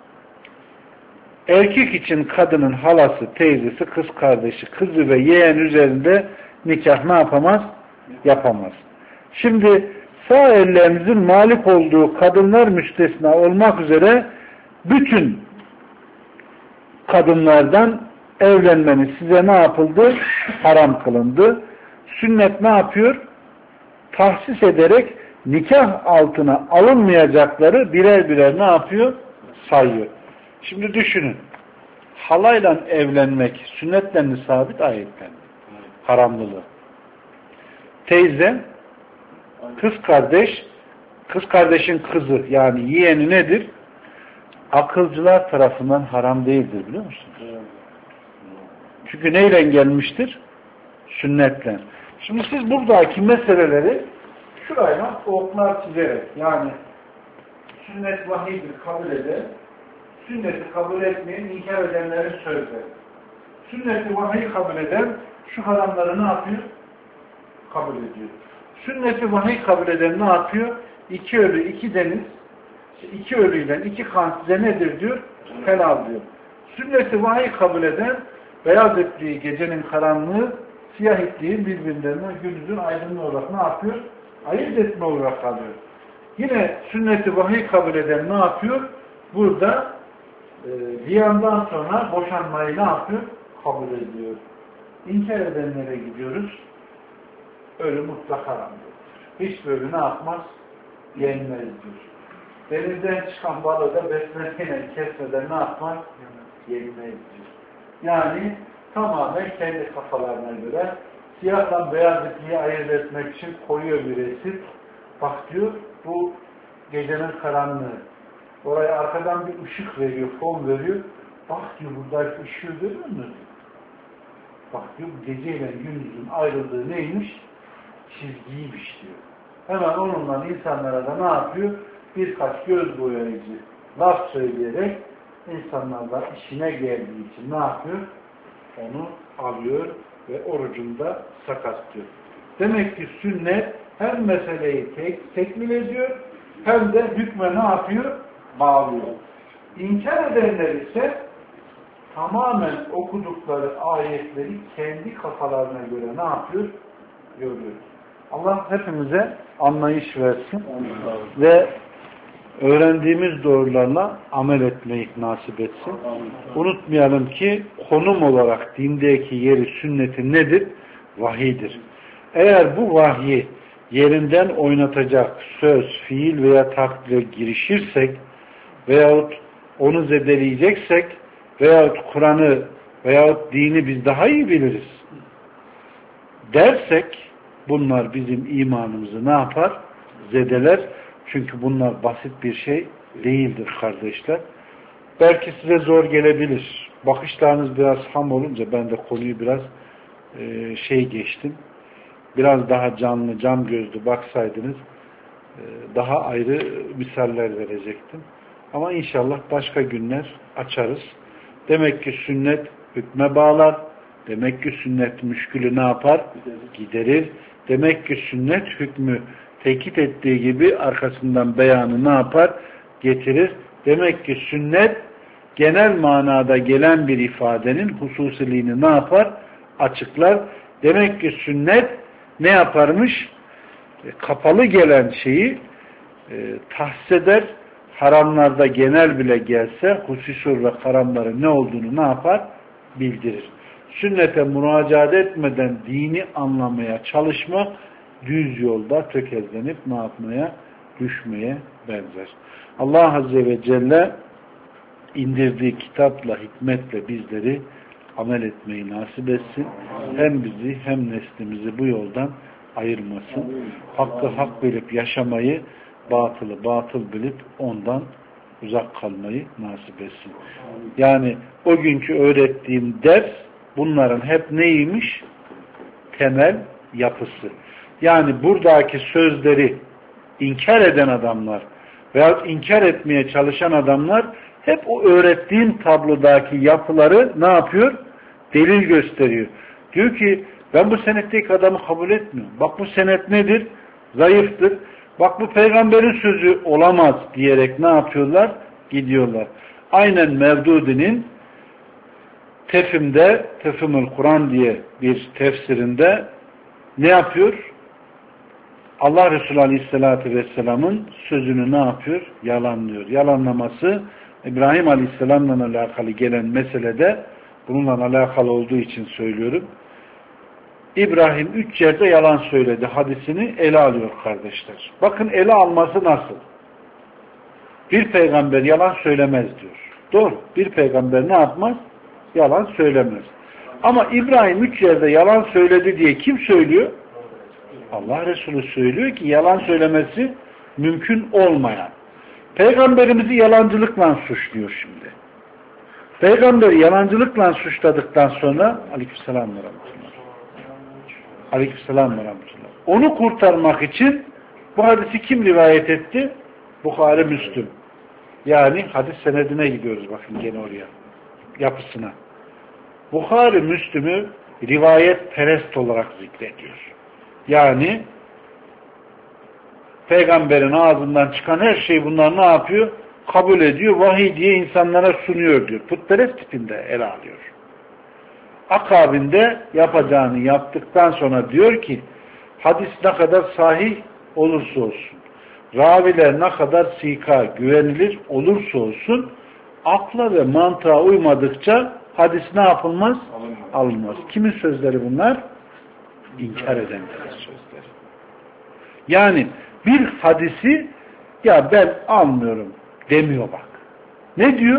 Erkek için kadının halası, teyzesi, kız kardeşi, kızı ve yeğen üzerinde nikah ne yapamaz? Yapamaz. Şimdi sağ ellerinizin malik olduğu kadınlar müstesna olmak üzere bütün kadınlardan evlenmeniz size ne yapıldı? Haram kılındı. Sünnet ne yapıyor? Tahsis ederek nikah altına alınmayacakları birer birer ne yapıyor? Sayıyor. Şimdi düşünün. Halayla evlenmek sünnetle mi sabit, ayetle mi? Haramlılığı. Teyze, kız kardeş, kız kardeşin kızı yani yeğeni nedir? Akılcılar tarafından haram değildir biliyor musunuz? Çünkü neyle gelmiştir? Sünnetle. Şimdi siz buradaki meseleleri şurayla oklar çizerek yani sünnet vahiydir kabul eder, sünneti kabul etmeyen inkar edenlerin sözleri. Sünneti vahiy kabul eden şu haramları ne yapıyor? Kabul ediyor. Sünneti vahiy kabul eden ne yapıyor? İki ölü, iki deniz, iki ölüyle iki kan size nedir diyor? Helal diyor. Sünneti vahiy kabul eden beyaz ettiği gecenin karanlığı siyah ettiğin birbirinden gündüzün aydınlığı olarak ne yapıyor? Ayırt etme olarak kalıyor. Yine sünneti vahiy kabul eden ne yapıyor? Burada ziyandan sonra boşanmayı ne yapıyor? Kabul ediyor. İnkar edenlere gidiyoruz. Ölü mutlak haramdır. hiçbiri ne yapmaz? Yenmez diyor. Denizden çıkan balığı da besmeleyle kesmeden ne yapmaz? Yenmez diyor. Yani tamamen kendi kafalarına göre siyahla beyaz ipliği ayırt etmek için koyuyor bir resim. Bak diyor, bu gecenin karanlığı. Oraya arkadan bir ışık veriyor, fon veriyor. Bak diyor, buradaki ışığı görüyor musun? Bak diyor, geceyle gündüzün ayrıldığı neymiş? Çizgiymiş diyor. Hemen onunla insanlara da ne yapıyor? Birkaç göz boyayıcı laf söyleyerek insanlarla işine geldiği için ne yapıyor? Onu alıyor ve orucunda sakatlıyor. Demek ki sünnet hem meseleyi tekmil ediyor hem de hükme ne yapıyor? Bağlıyor. İnkar edenler ise tamamen okudukları ayetleri kendi kafalarına göre ne yapıyor? Görüyor. Allah hepimize anlayış versin ve öğrendiğimiz doğrularla amel etmeyi nasip etsin. Unutmayalım ki konum olarak dindeki yeri sünnetin nedir? Vahiydir. Eğer bu vahyi yerinden oynatacak söz, fiil veya takdire girişirsek veyahut onu zedeleyeceksek veyahut Kur'an'ı veyahut dini biz daha iyi biliriz dersek bunlar bizim imanımızı ne yapar? Zedeler. Çünkü bunlar basit bir şey değildir kardeşler. Belki size zor gelebilir. Bakışlarınız biraz ham olunca ben de konuyu biraz geçtim. Biraz daha canlı, cam gözlü baksaydınız daha ayrı misaller verecektim. Ama inşallah başka günler açarız. Demek ki sünnet hükme bağlar. Demek ki sünnet müşkülü ne yapar? Giderir. Demek ki sünnet hükmü tekit ettiği gibi arkasından beyanı ne yapar? Getirir. Demek ki sünnet genel manada gelen bir ifadenin hususiliğini ne yapar? Açıklar. Demek ki sünnet ne yaparmış? Kapalı gelen şeyi tahsis eder. Haramlarda genel bile gelse husus ve haramların ne olduğunu ne yapar? Bildirir. Sünnete müracaat etmeden dini anlamaya çalışmak düz yolda tökezlenip ne yapmaya? Düşmeye benzer. Allah Azze ve Celle indirdiği kitapla, hikmetle bizleri amel etmeyi nasip etsin. Hem bizi hem neslimizi bu yoldan ayırmasın. Hakkı hak bilip yaşamayı, batılı batıl bilip ondan uzak kalmayı nasip etsin. Yani o günkü öğrettiğim ders bunların hep neymiş? Temel yapısı. Yani buradaki sözleri inkar eden adamlar veya inkar etmeye çalışan adamlar hep o öğrettiğim tablodaki yapıları ne yapıyor? Delil gösteriyor. Diyor ki ben bu senetteki adamı kabul etmiyorum. Bak bu senet nedir? Zayıftır. Bak bu peygamberin sözü olamaz diyerek ne yapıyorlar? Gidiyorlar. Aynen Mevdudi'nin Tefhimül Kur'an diye bir tefsirinde ne yapıyor? Allah Resulü Aleyhisselatü Vesselam'ın sözünü ne yapıyor? Yalanlıyor. Yalanlaması İbrahim Aleyhisselam'la alakalı gelen meselede bununla alakalı olduğu için söylüyorum. İbrahim 3 yerde yalan söyledi hadisini ele alıyor kardeşler. Bakın ele alması nasıl? Bir peygamber yalan söylemez diyor. Doğru. Bir peygamber ne yapmaz? Yalan söylemez. Ama İbrahim 3 yerde yalan söyledi diye kim söylüyor? Allah Resulü söylüyor ki yalan söylemesi mümkün olmayan. Peygamberimizi yalancılıkla suçluyor şimdi. Peygamberi yalancılıkla suçladıktan sonra Aleykümselam ve Rahmetullah. Aleykümselam ve Rahmetullah. Onu kurtarmak için bu hadisi kim rivayet etti? Bukhari, Müslüm. Yani hadis senedine gidiyoruz bakın gene oraya. Yapısına. Bukhari, Müslüm'ü rivayet perest olarak zikrediyor. Yani peygamberin ağzından çıkan her şeyi bunlar ne yapıyor? Kabul ediyor. Vahiy diye insanlara sunuyor diyor. Putperest tipinde ele alıyor. Akabinde yapacağını yaptıktan sonra diyor ki hadis ne kadar sahih olursa olsun, raviler ne kadar sika, güvenilir olursa olsun, akla ve mantığa uymadıkça hadis ne yapılmaz? Alınmaz. Kimin sözleri bunlar? İnkar edenlerin sözleri. Yani bir hadisi ya ben almıyorum demiyor bak. Ne diyor?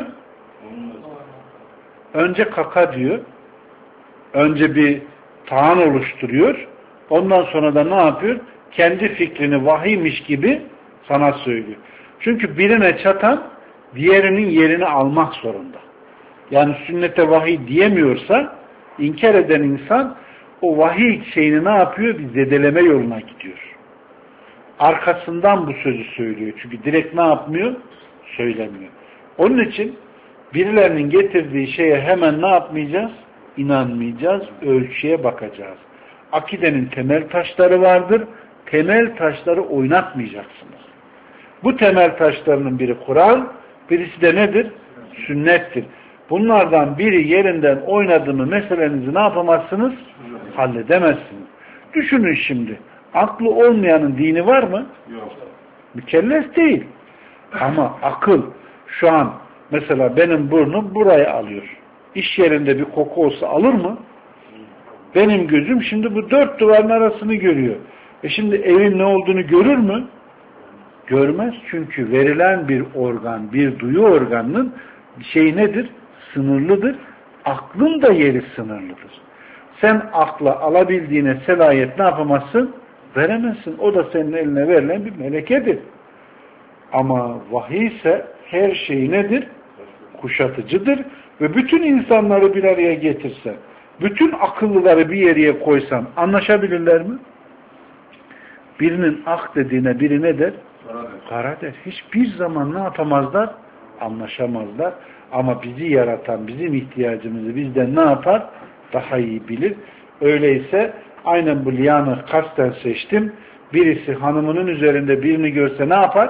Önce kaka diyor. Önce bir taan oluşturuyor. Ondan sonra da ne yapıyor? Kendi fikrini vahiymiş gibi sana söylüyor. Çünkü birine çatan diğerinin yerini almak zorunda. Yani sünnete vahiy diyemiyorsa inkar eden insan o vahiy şeyini ne yapıyor? Bir zedeleme yoluna gidiyor. Arkasından bu sözü söylüyor. Çünkü direkt ne yapmıyor? Söylemiyor. Onun için birilerinin getirdiği şeye hemen ne yapmayacağız? İnanmayacağız. Ölçüye bakacağız. Akidenin temel taşları vardır. Temel taşları oynatmayacaksınız. Bu temel taşlarının biri Kur'an, birisi de nedir? Sünnettir. Bunlardan biri yerinden oynadı mı meselenizi ne yapamazsınız? Halledemezsiniz. Düşünün şimdi. Aklı olmayanın dini var mı? Yok. Mükellef değil. Ama akıl şu an mesela benim burnum buraya alıyor. İş yerinde bir koku olsa alır mı? Benim gözüm şimdi bu dört duvarın arasını görüyor. Şimdi evin ne olduğunu görür mü? Görmez. Çünkü verilen bir organ, bir duyu organının şeyi nedir? Sınırlıdır. Aklın da yeri sınırlıdır. Sen akla alabildiğine selayet ne yapamazsın? Veremezsin. O da senin eline verilen bir melekedir. Ama vahiy ise her şey nedir? Kuşatıcıdır. Ve bütün insanları bir araya getirse, bütün akıllıları bir yere koysan anlaşabilirler mi? Birinin ak dediğine biri ne der? Kara der. Hiçbir zaman ne yapamazlar? Anlaşamazlar. Ama bizi yaratan, bizim ihtiyacımızı bizden ne yapar? Daha iyi bilir. Öyleyse aynen bu liyanı kasten seçtim. Birisi hanımının üzerinde birini görse ne yapar?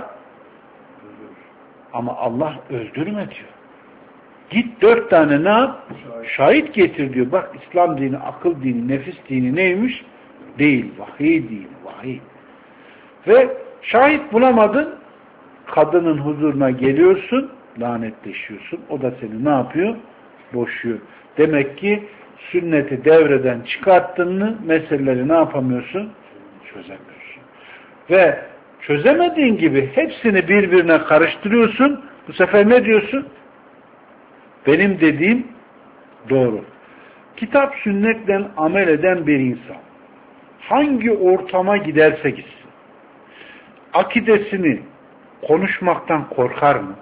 Ama Allah öldürme diyor. Git 4 tane ne yap? Şahit getir diyor. Bak İslam dini, akıl dini, nefis dini neymiş? Değil. Vahiy dini. Vahiy. Ve şahit bulamadın, kadının huzuruna geliyorsun, lanetleşiyorsun. O da seni ne yapıyor? Boşuyor. Demek ki sünneti devreden çıkarttın mı meseleleri ne yapamıyorsun? Çözemiyorsun. Ve çözemediğin gibi hepsini birbirine karıştırıyorsun. Bu sefer ne diyorsun? Benim dediğim doğru. Kitap sünnetle amel eden bir insan hangi ortama giderse gitsin akidesini konuşmaktan korkar mı?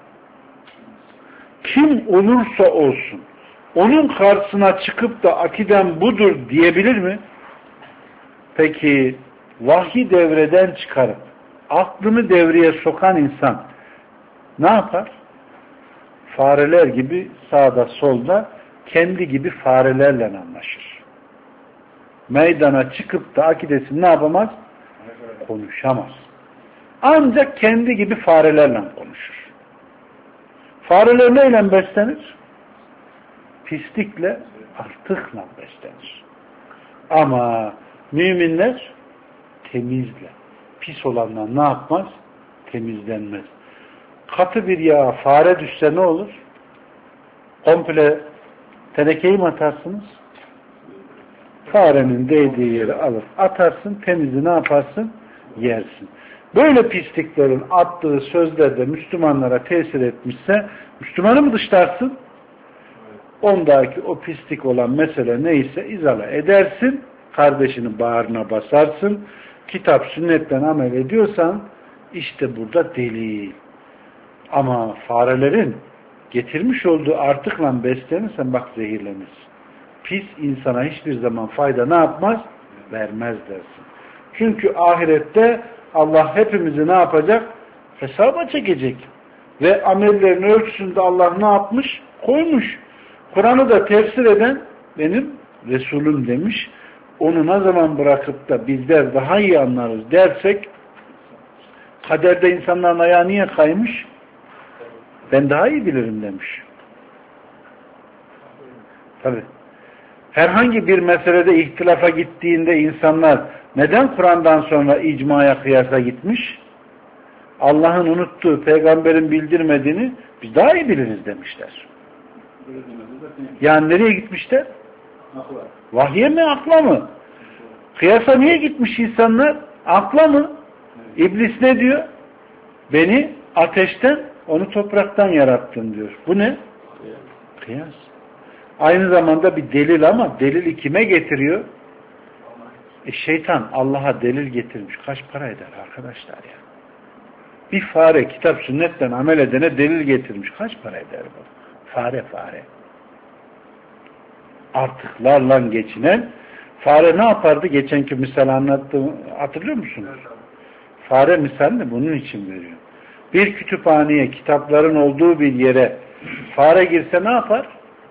Kim olursa olsun onun karşısına çıkıp da akidem budur diyebilir mi? Peki vahyi devreden çıkarıp aklını devreye sokan insan ne yapar? Fareler gibi sağda solda kendi gibi farelerle anlaşır. Meydana çıkıp da akidesini ne yapamaz? Konuşamaz. Ancak kendi gibi farelerle konuşur. Fareler neyle beslenir? Pislikle, artıkla beslenir. Ama müminler temizle. Pis olanlar ne yapmaz? Temizlenmez. Katı bir yağa fare düşse ne olur? Komple tenekeyi mi atarsınız? Farenin değdiği yeri alır. Atarsın, temizi ne yaparsın? Yersin. Böyle pisliklerin attığı sözlerde Müslümanlara tesir etmişse Müslümanı mı dışlarsın? Ondaki o pislik olan mesele neyse izale edersin. Kardeşinin bağrına basarsın. Kitap sünnetten amel ediyorsan işte burada delil. Ama farelerin getirmiş olduğu artıkla beslenirsen bak zehirlenirsin. Pis insana hiçbir zaman fayda ne yapmaz? Vermez dersin. Çünkü ahirette Allah hepimizi ne yapacak? Hesaba çekecek. Ve amellerin ölçüsünde Allah ne yapmış? Koymuş. Kur'an'ı da tefsir eden benim Resulüm demiş. Onu ne zaman bırakıp da bizler daha iyi anlarız dersek kaderde insanların ayağı niye kaymış? Ben daha iyi bilirim demiş. Tabii. Herhangi bir meselede ihtilafa gittiğinde insanlar neden Kur'an'dan sonra icmaya kıyasa gitmiş? Allah'ın unuttuğu, peygamberin bildirmediğini biz daha iyi biliriz demişler. Yani nereye gitmişler? Vahye mi, akla mı? Kıyasa niye gitmiş insanlar? Akla mı? İblis ne diyor? Beni ateşten, onu topraktan yarattın diyor. Bu ne? Kıyas. Aynı zamanda bir delil ama delili kime getiriyor? Şeytan Allah'a delil getirmiş. Kaç para eder arkadaşlar ya? Bir fare kitap sünnetten amel edene delil getirmiş. Kaç para eder bu? Fare. Artıklarla geçinen fare ne yapardı? Geçenki misal anlattığımı hatırlıyor musunuz? Fare misalini bunun için veriyor. Bir kütüphaneye, kitapların olduğu bir yere fare girse ne yapar?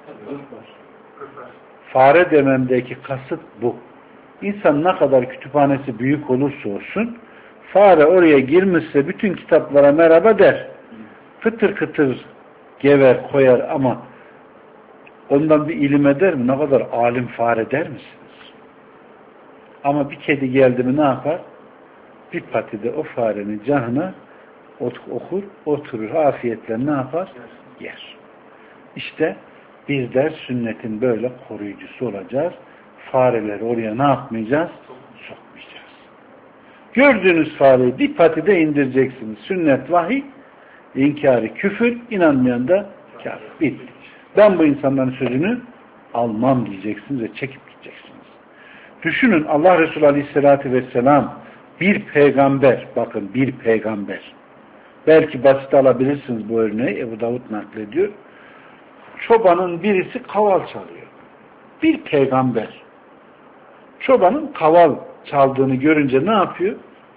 Fare dememdeki kasıt bu. İnsan ne kadar kütüphanesi büyük olursa olsun, fare oraya girmişse bütün kitaplara merhaba der. Kıtır kıtır gever koyar ama ondan bir ilim eder mi? Ne kadar alim fare der misiniz? Ama bir kedi geldi mi ne yapar? Bir patide o farenin canına okur, oturur, afiyetle ne yapar? Yer. İşte bizler sünnetin böyle koruyucusu olacağız. Fareleri oraya ne yapmayacağız? Sokmayacağız. Gördüğünüz fareyi bir patide indireceksiniz. Sünnet vahiy, inkarı küfür, inanmayan da kafir. Bitti. Ben bu insanların sözünü almam diyeceksiniz ve çekip gideceksiniz. Düşünün Allah Resulü Aleyhisselatü Vesselam bir peygamber, bakın bir peygamber. Belki basit alabilirsiniz bu örneği. Ebu Davud naklediyor. Çobanın birisi kaval çalıyor. Bir peygamber. Çobanın kaval çaldığını görünce ne yapıyor?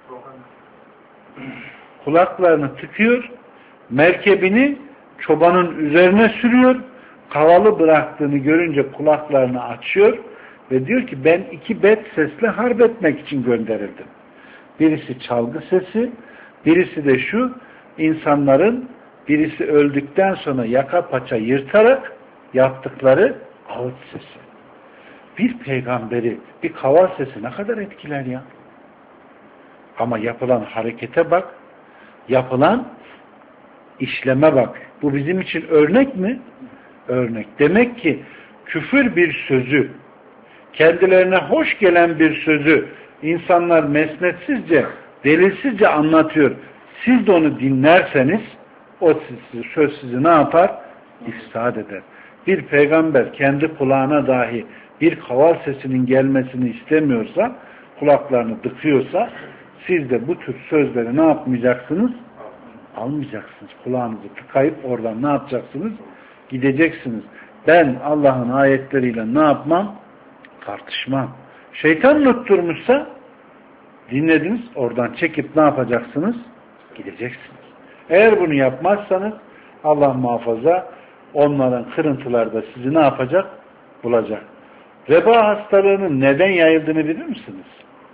Kulaklarını tıkıyor, merkebini çobanın üzerine sürüyor, kavalı bıraktığını görünce kulaklarını açıyor ve diyor ki ben iki bet sesle harp etmek için gönderildim. Birisi çalgı sesi, birisi de şu, insanların birisi öldükten sonra yaka paça yırtarak yaptıkları ağıt sesi. Bir peygamberi bir kaval sesi ne kadar etkiler ya? Ama yapılan harekete bak, yapılan işleme bak. Bu bizim için örnek mi? Örnek. Demek ki küfür bir sözü, kendilerine hoş gelen bir sözü insanlar mesnetsizce, delilsizce anlatıyor. Siz de onu dinlerseniz o söz sizi ne yapar? İfsad eder. Bir peygamber kendi kulağına dahi bir kaval sesinin gelmesini istemiyorsa, kulaklarını tıkıyorsa siz de bu tür sözleri ne yapmayacaksınız? Almayacaksınız. Kulağınızı tıkayıp oradan ne yapacaksınız? Gideceksiniz. Ben Allah'ın ayetleriyle ne yapmam? Tartışmam. Şeytan unutturmuşsa dinlediniz, oradan çekip ne yapacaksınız? Gideceksiniz. Eğer bunu yapmazsanız Allah muhafaza onların kırıntıları da sizi ne yapacak? Bulacak. Veba hastalığının neden yayıldığını bilir misiniz?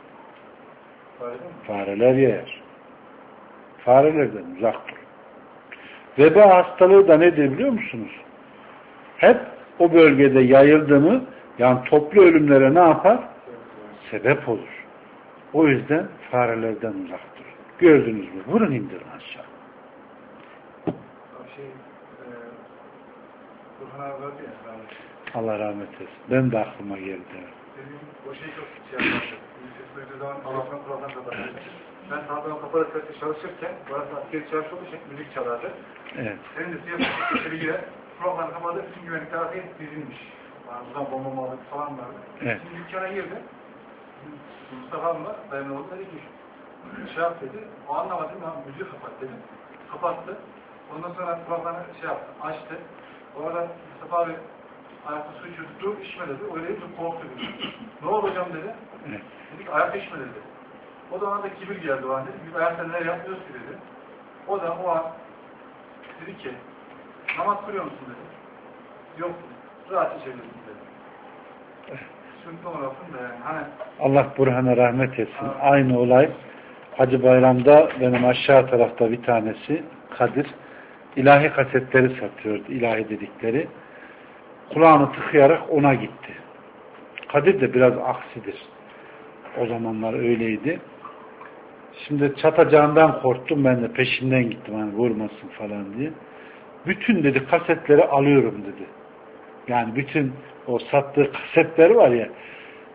Fareler yer. Farelerden uzak durun. Veba hastalığı da nedir biliyor musunuz? Hep o bölgede yayıldı mı, yani toplu ölümlere ne yapar? Sebep olur. O yüzden farelerden uzak durun. Gördünüz mü? Vurun indirin aşağı. Allah rahmet eylesin. Ben de aklıma geldi. O şey çok ben sağdan kapalı sesle çalışırken, burası askeri çarşı olduğu için müzik çalardı. Evet. Senin de siyah geçiriyle programı kapadı, bütün güvenlik tarafı dizilmiş. Buradan bomba muhabbeti falan vardı. Evet. Şimdi dükkana girdi. Mustafa'mla dayanır oldu dedi ki, şey yap dedi, o anlamadı, müziği kapat dedi. Kapattı. Ondan sonra programı şey yaptı, açtı. O arada Mustafa abi ayakta su içiyordu, dur içme dedi. Öyle deyince korktu dedi. Ne oldu hocam dedi. Evet. Dedi ki ayakta içme dedi. O da ona da kibir geldi o an dedi. Biz ayakta neler yapmıyoruz ki dedi. O da o an dedi ki namaz kılıyor musun dedi. Yok rahat içebilirsin dedi. Çünkü olmasın da yani hani Allah Burhan'a rahmet etsin. Aynı olay Hacı Bayram'da benim aşağı tarafta bir tanesi Kadir ilahi kasetleri satıyordu. İlahi dedikleri. Kulağını tıkayarak ona gitti. Kadir de biraz aksidir. O zamanlar öyleydi. Şimdi çatacağından korktum, ben de peşinden gittim hani vurmasın falan diye. Bütün dedi kasetleri alıyorum dedi. Yani bütün o sattığı kasetleri var ya,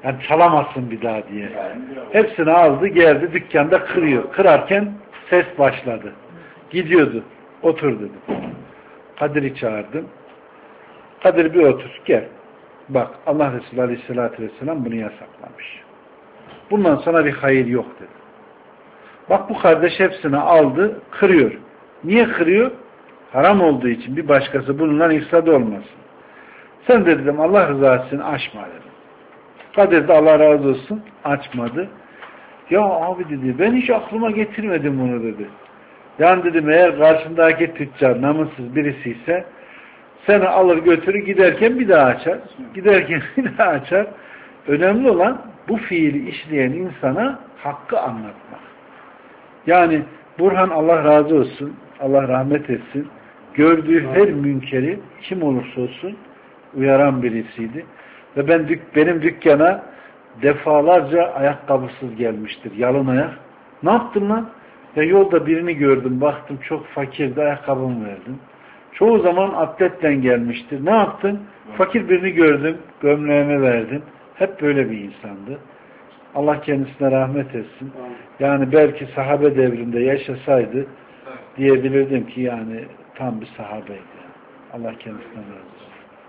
Yani çalamazsın bir daha diye. Hepsini aldı geldi dükkanda kırıyor. Kırarken ses başladı. Gidiyordu. Otur dedi. Kadir'i çağırdım. Kadir bir otur gel. Bak Allah Resulü Aleyhisselatü Vesselam bunu yasaklamış. Bundan sonra bir hayır yok dedi. Bak bu kardeş hepsini aldı kırıyor. Niye kırıyor? Haram olduğu için bir başkası bununla ifsad olmasın. Sen de dedim Allah rızası için açma dedim. Kadir de Allah razı olsun açmadı. Ya abi dedi ben hiç aklıma getirmedim bunu dedi. Yani dedim eğer karşındaki tüccar namussuz birisi ise seni alır götürür giderken bir daha açar. Giderken bir daha açar. Önemli olan bu fiili işleyen insana hakkı anlatmak. Yani Burhan Allah razı olsun. Allah rahmet etsin. Gördüğü her münkeri kim olursa olsun uyaran birisiydi. Ve benim dükkana defalarca ayakkabısız gelmiştir. Yalın ayak. Ne yaptın lan? Ya yolda birini gördüm. Baktım çok fakirdi. Ayakkabımı verdim. Çoğu zaman atletle gelmiştir. Ne yaptın? Fakir birini gördüm. Gömleğimi verdim. Hep böyle bir insandı. Allah kendisine rahmet etsin. Yani belki sahabe devrinde yaşasaydı diyebilirdim ki yani tam bir sahabeydi. Allah kendisine razı olsun.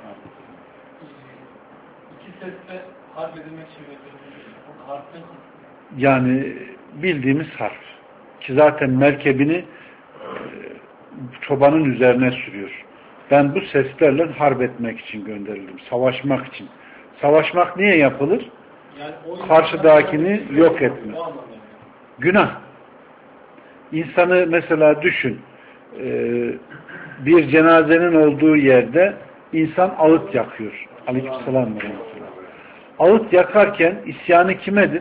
İki sesle harp edilmek için harp yani bildiğimiz harf. Ki zaten merkebini çobanın üzerine sürüyor. Ben bu seslerle harp etmek için gönderildim. Savaşmak için. Savaşmak niye yapılır? Yani karşıdakini yok etme. Günah. İnsanı mesela düşün. Bir cenazenin olduğu yerde insan ağıt yakıyor. Aleykümselam. Ağıt yakarken isyanı kimedir?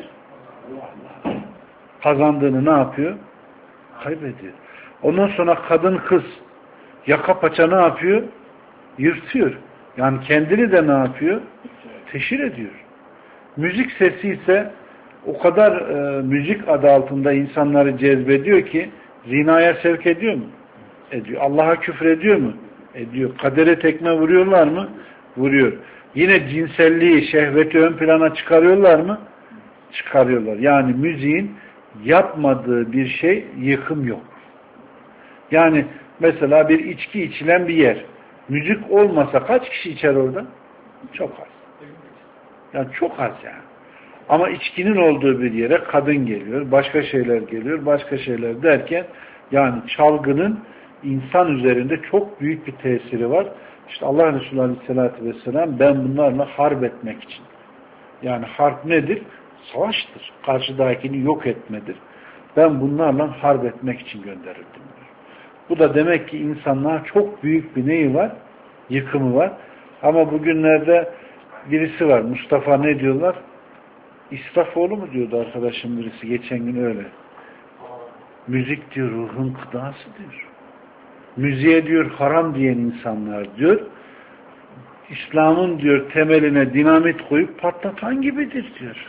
Kazandığını ne yapıyor? Kaybediyor. Ondan sonra kadın kız yaka paça ne yapıyor? Yırtıyor. Yani kendini de ne yapıyor? Teşhir ediyor. Müzik sesi ise o kadar müzik adı altında insanları cezbediyor ki zinaya sevk ediyor mu? Ediyor. Allah'a küfür ediyor mu? Ediyor. Kadere tekme vuruyorlar mı? Vuruyor. Yine cinselliği, şehveti ön plana çıkarıyorlar mı? Çıkarıyorlar. Yani müziğin yapmadığı bir şey yıkım yok. Yani mesela bir içki içilen bir yer. Müzik olmasa kaç kişi içer orada? Çok az. Yani çok az yani. Ama içkinin olduğu bir yere kadın geliyor, başka şeyler geliyor, başka şeyler derken yani çalgının insan üzerinde çok büyük bir tesiri var. İşte Allah Resulü Aleyhisselatü Vesselam ben bunlarla harp etmek için. Yani harp nedir? Savaştır. Karşıdakini yok etmedir. Ben bunlarla harp etmek için gönderildim. Bu da demek ki insanlar çok büyük bir neyi var? Yıkımı var. Ama bugünlerde birisi var. Mustafa ne diyorlar? İsrafoğlu mu diyordu arkadaşım birisi. Geçen gün öyle. Müzik diyor ruhun gıdası diyor. Müziğe diyor haram diyen insanlar diyor. İslam'ın diyor temeline dinamit koyup patlatan gibidir diyor.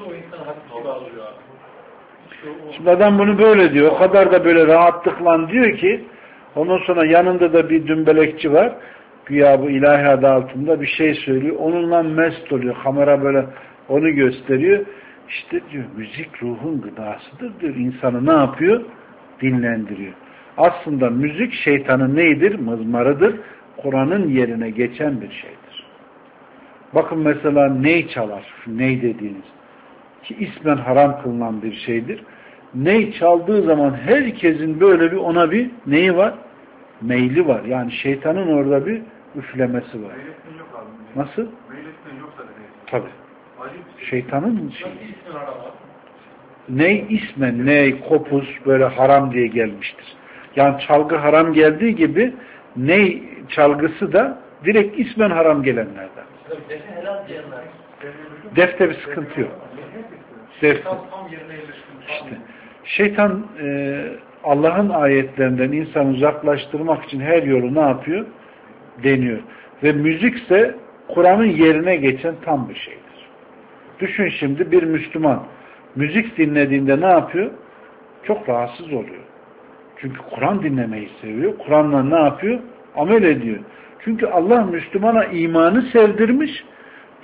Şimdi adam bunu böyle diyor. O kadar da böyle rahatlıkla diyor ki ondan sonra yanında da bir dümbelekçi var. Güya bu ilahi adı altında bir şey söylüyor. Onunla mest oluyor. Kamera böyle onu gösteriyor. İşte diyor müzik ruhun gıdasıdır diyor. İnsanı ne yapıyor? Dinlendiriyor. Aslında müzik şeytanın neydir? Mızmarıdır. Kur'an'ın yerine geçen bir şeydir. Bakın mesela ney çalar? Ney dediğiniz. Ki ismen haram kılınan bir şeydir. Ney çaldığı zaman herkesin böyle bir ona bir neyi var? Meyli var. Yani şeytanın orada bir üflemesi var. Nasıl? Tabii. Şeytanın şeyi. Ney ismen, ney, kopuz böyle haram diye gelmiştir. Yani çalgı haram geldiği gibi ney çalgısı da direkt ismen haram gelenlerden. Defte bir sıkıntı yok. Defte. İşte. Şeytan Allah'ın ayetlerinden insanı uzaklaştırmak için her yolu ne yapıyor? Deniyor. Ve müzikse Kur'an'ın yerine geçen tam bir şeydir. Düşün şimdi bir Müslüman müzik dinlediğinde ne yapıyor? Çok rahatsız oluyor. Çünkü Kur'an dinlemeyi seviyor. Kur'an'la ne yapıyor? Amel ediyor. Çünkü Allah Müslümana imanı sevdirmiş.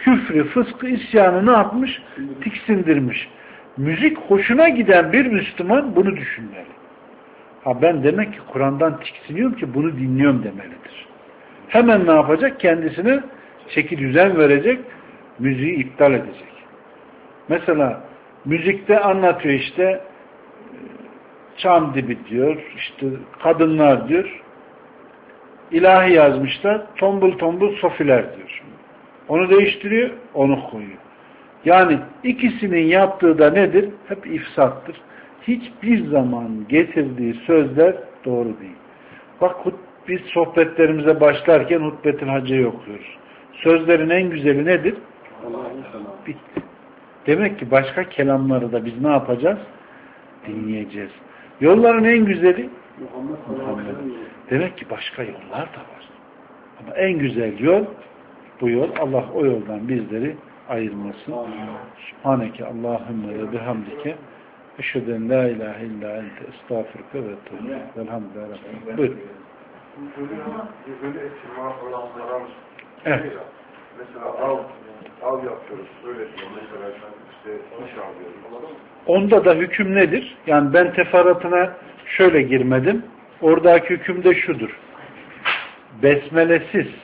küfrü, fıskı, isyanı ne yapmış? Tiksindirmiş. Müzik hoşuna giden bir Müslüman bunu düşünmeli. Ha ben demek ki Kur'an'dan tiksiniyorum ki bunu dinliyorum demelidir. Hemen ne yapacak? Kendisine çeki düzen verecek, müziği iptal edecek. Mesela müzikte anlatıyor işte çam dibi diyor, işte kadınlar diyor, ilahi yazmışlar, tombul tombul sofiler diyor. Onu değiştiriyor, onu koyuyor. Yani ikisinin yaptığı da nedir? Hep ifsattır. Hiçbir zaman getirdiği sözler doğru değil. Bak biz sohbetlerimize başlarken Hutbetül Hacce'yi okuyoruz. Sözlerin en güzeli nedir? Bitti. Demek ki başka kelamları da biz ne yapacağız? Dinleyeceğiz. Yolların en güzeli Muhammed. Demek ki başka yollar da var. Ama en güzel yol bu yol. Allah o yoldan bizleri ayırmasın. Subhaneke Allahümme ve bihamdike eşheden la ilahe illa ente estağfurke ve etûbü. Velhamdülillah. Buyurun. Ölü eti mahvolanlara Evet. mesela av yapıyoruz. Öyle diyor. Mesela işte kuş avlıyoruz. Onda da hüküm nedir? Yani ben teferruatına şöyle girmedim. Oradaki hüküm de şudur. Besmelesiz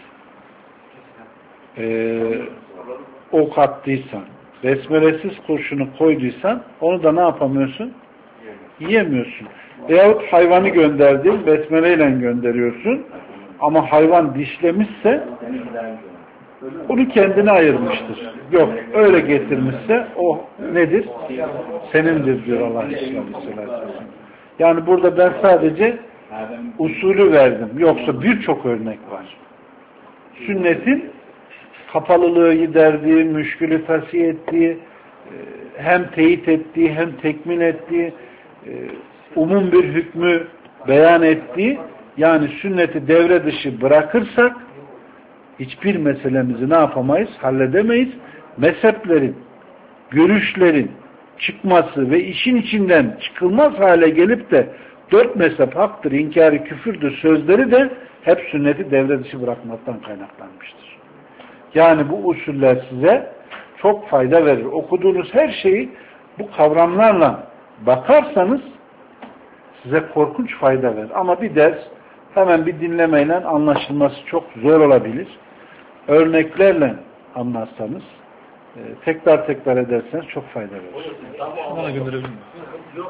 ok attıysan, besmelesiz kurşunu koyduysan onu da ne yapamıyorsun? Yiyemiyorsun. Veyahut hayvanı gönderdin, besmeleyle gönderiyorsun. Ama hayvan dişlemişse onu kendine ayırmıştır. Yok, öyle getirmişse o nedir? Senindir diyor Allah Aleyhisselatü. Yani burada ben sadece usulü verdim. Yoksa birçok örnek var. Sünnetin kapalılığı giderdiği, müşkülü tasfiye ettiği, hem teyit ettiği, hem tekmin ettiği, umum bir hükmü beyan ettiği, yani sünneti devre dışı bırakırsak hiçbir meselemizi ne yapamayız? Halledemeyiz. Mezheplerin, görüşlerin çıkması ve işin içinden çıkılmaz hale gelip de 4 mezhep haktır, inkarı küfürdür sözleri de hep sünneti devre dışı bırakmaktan kaynaklanmıştır. Yani bu usuller size çok fayda verir. Okuduğunuz her şeyi bu kavramlarla bakarsanız size korkunç fayda verir. Ama bir ders hemen bir dinlemeyle anlaşılması çok zor olabilir. Örneklerle anlarsanız, tekrar ederseniz çok fayda verir. Bana gönderebilir miyim?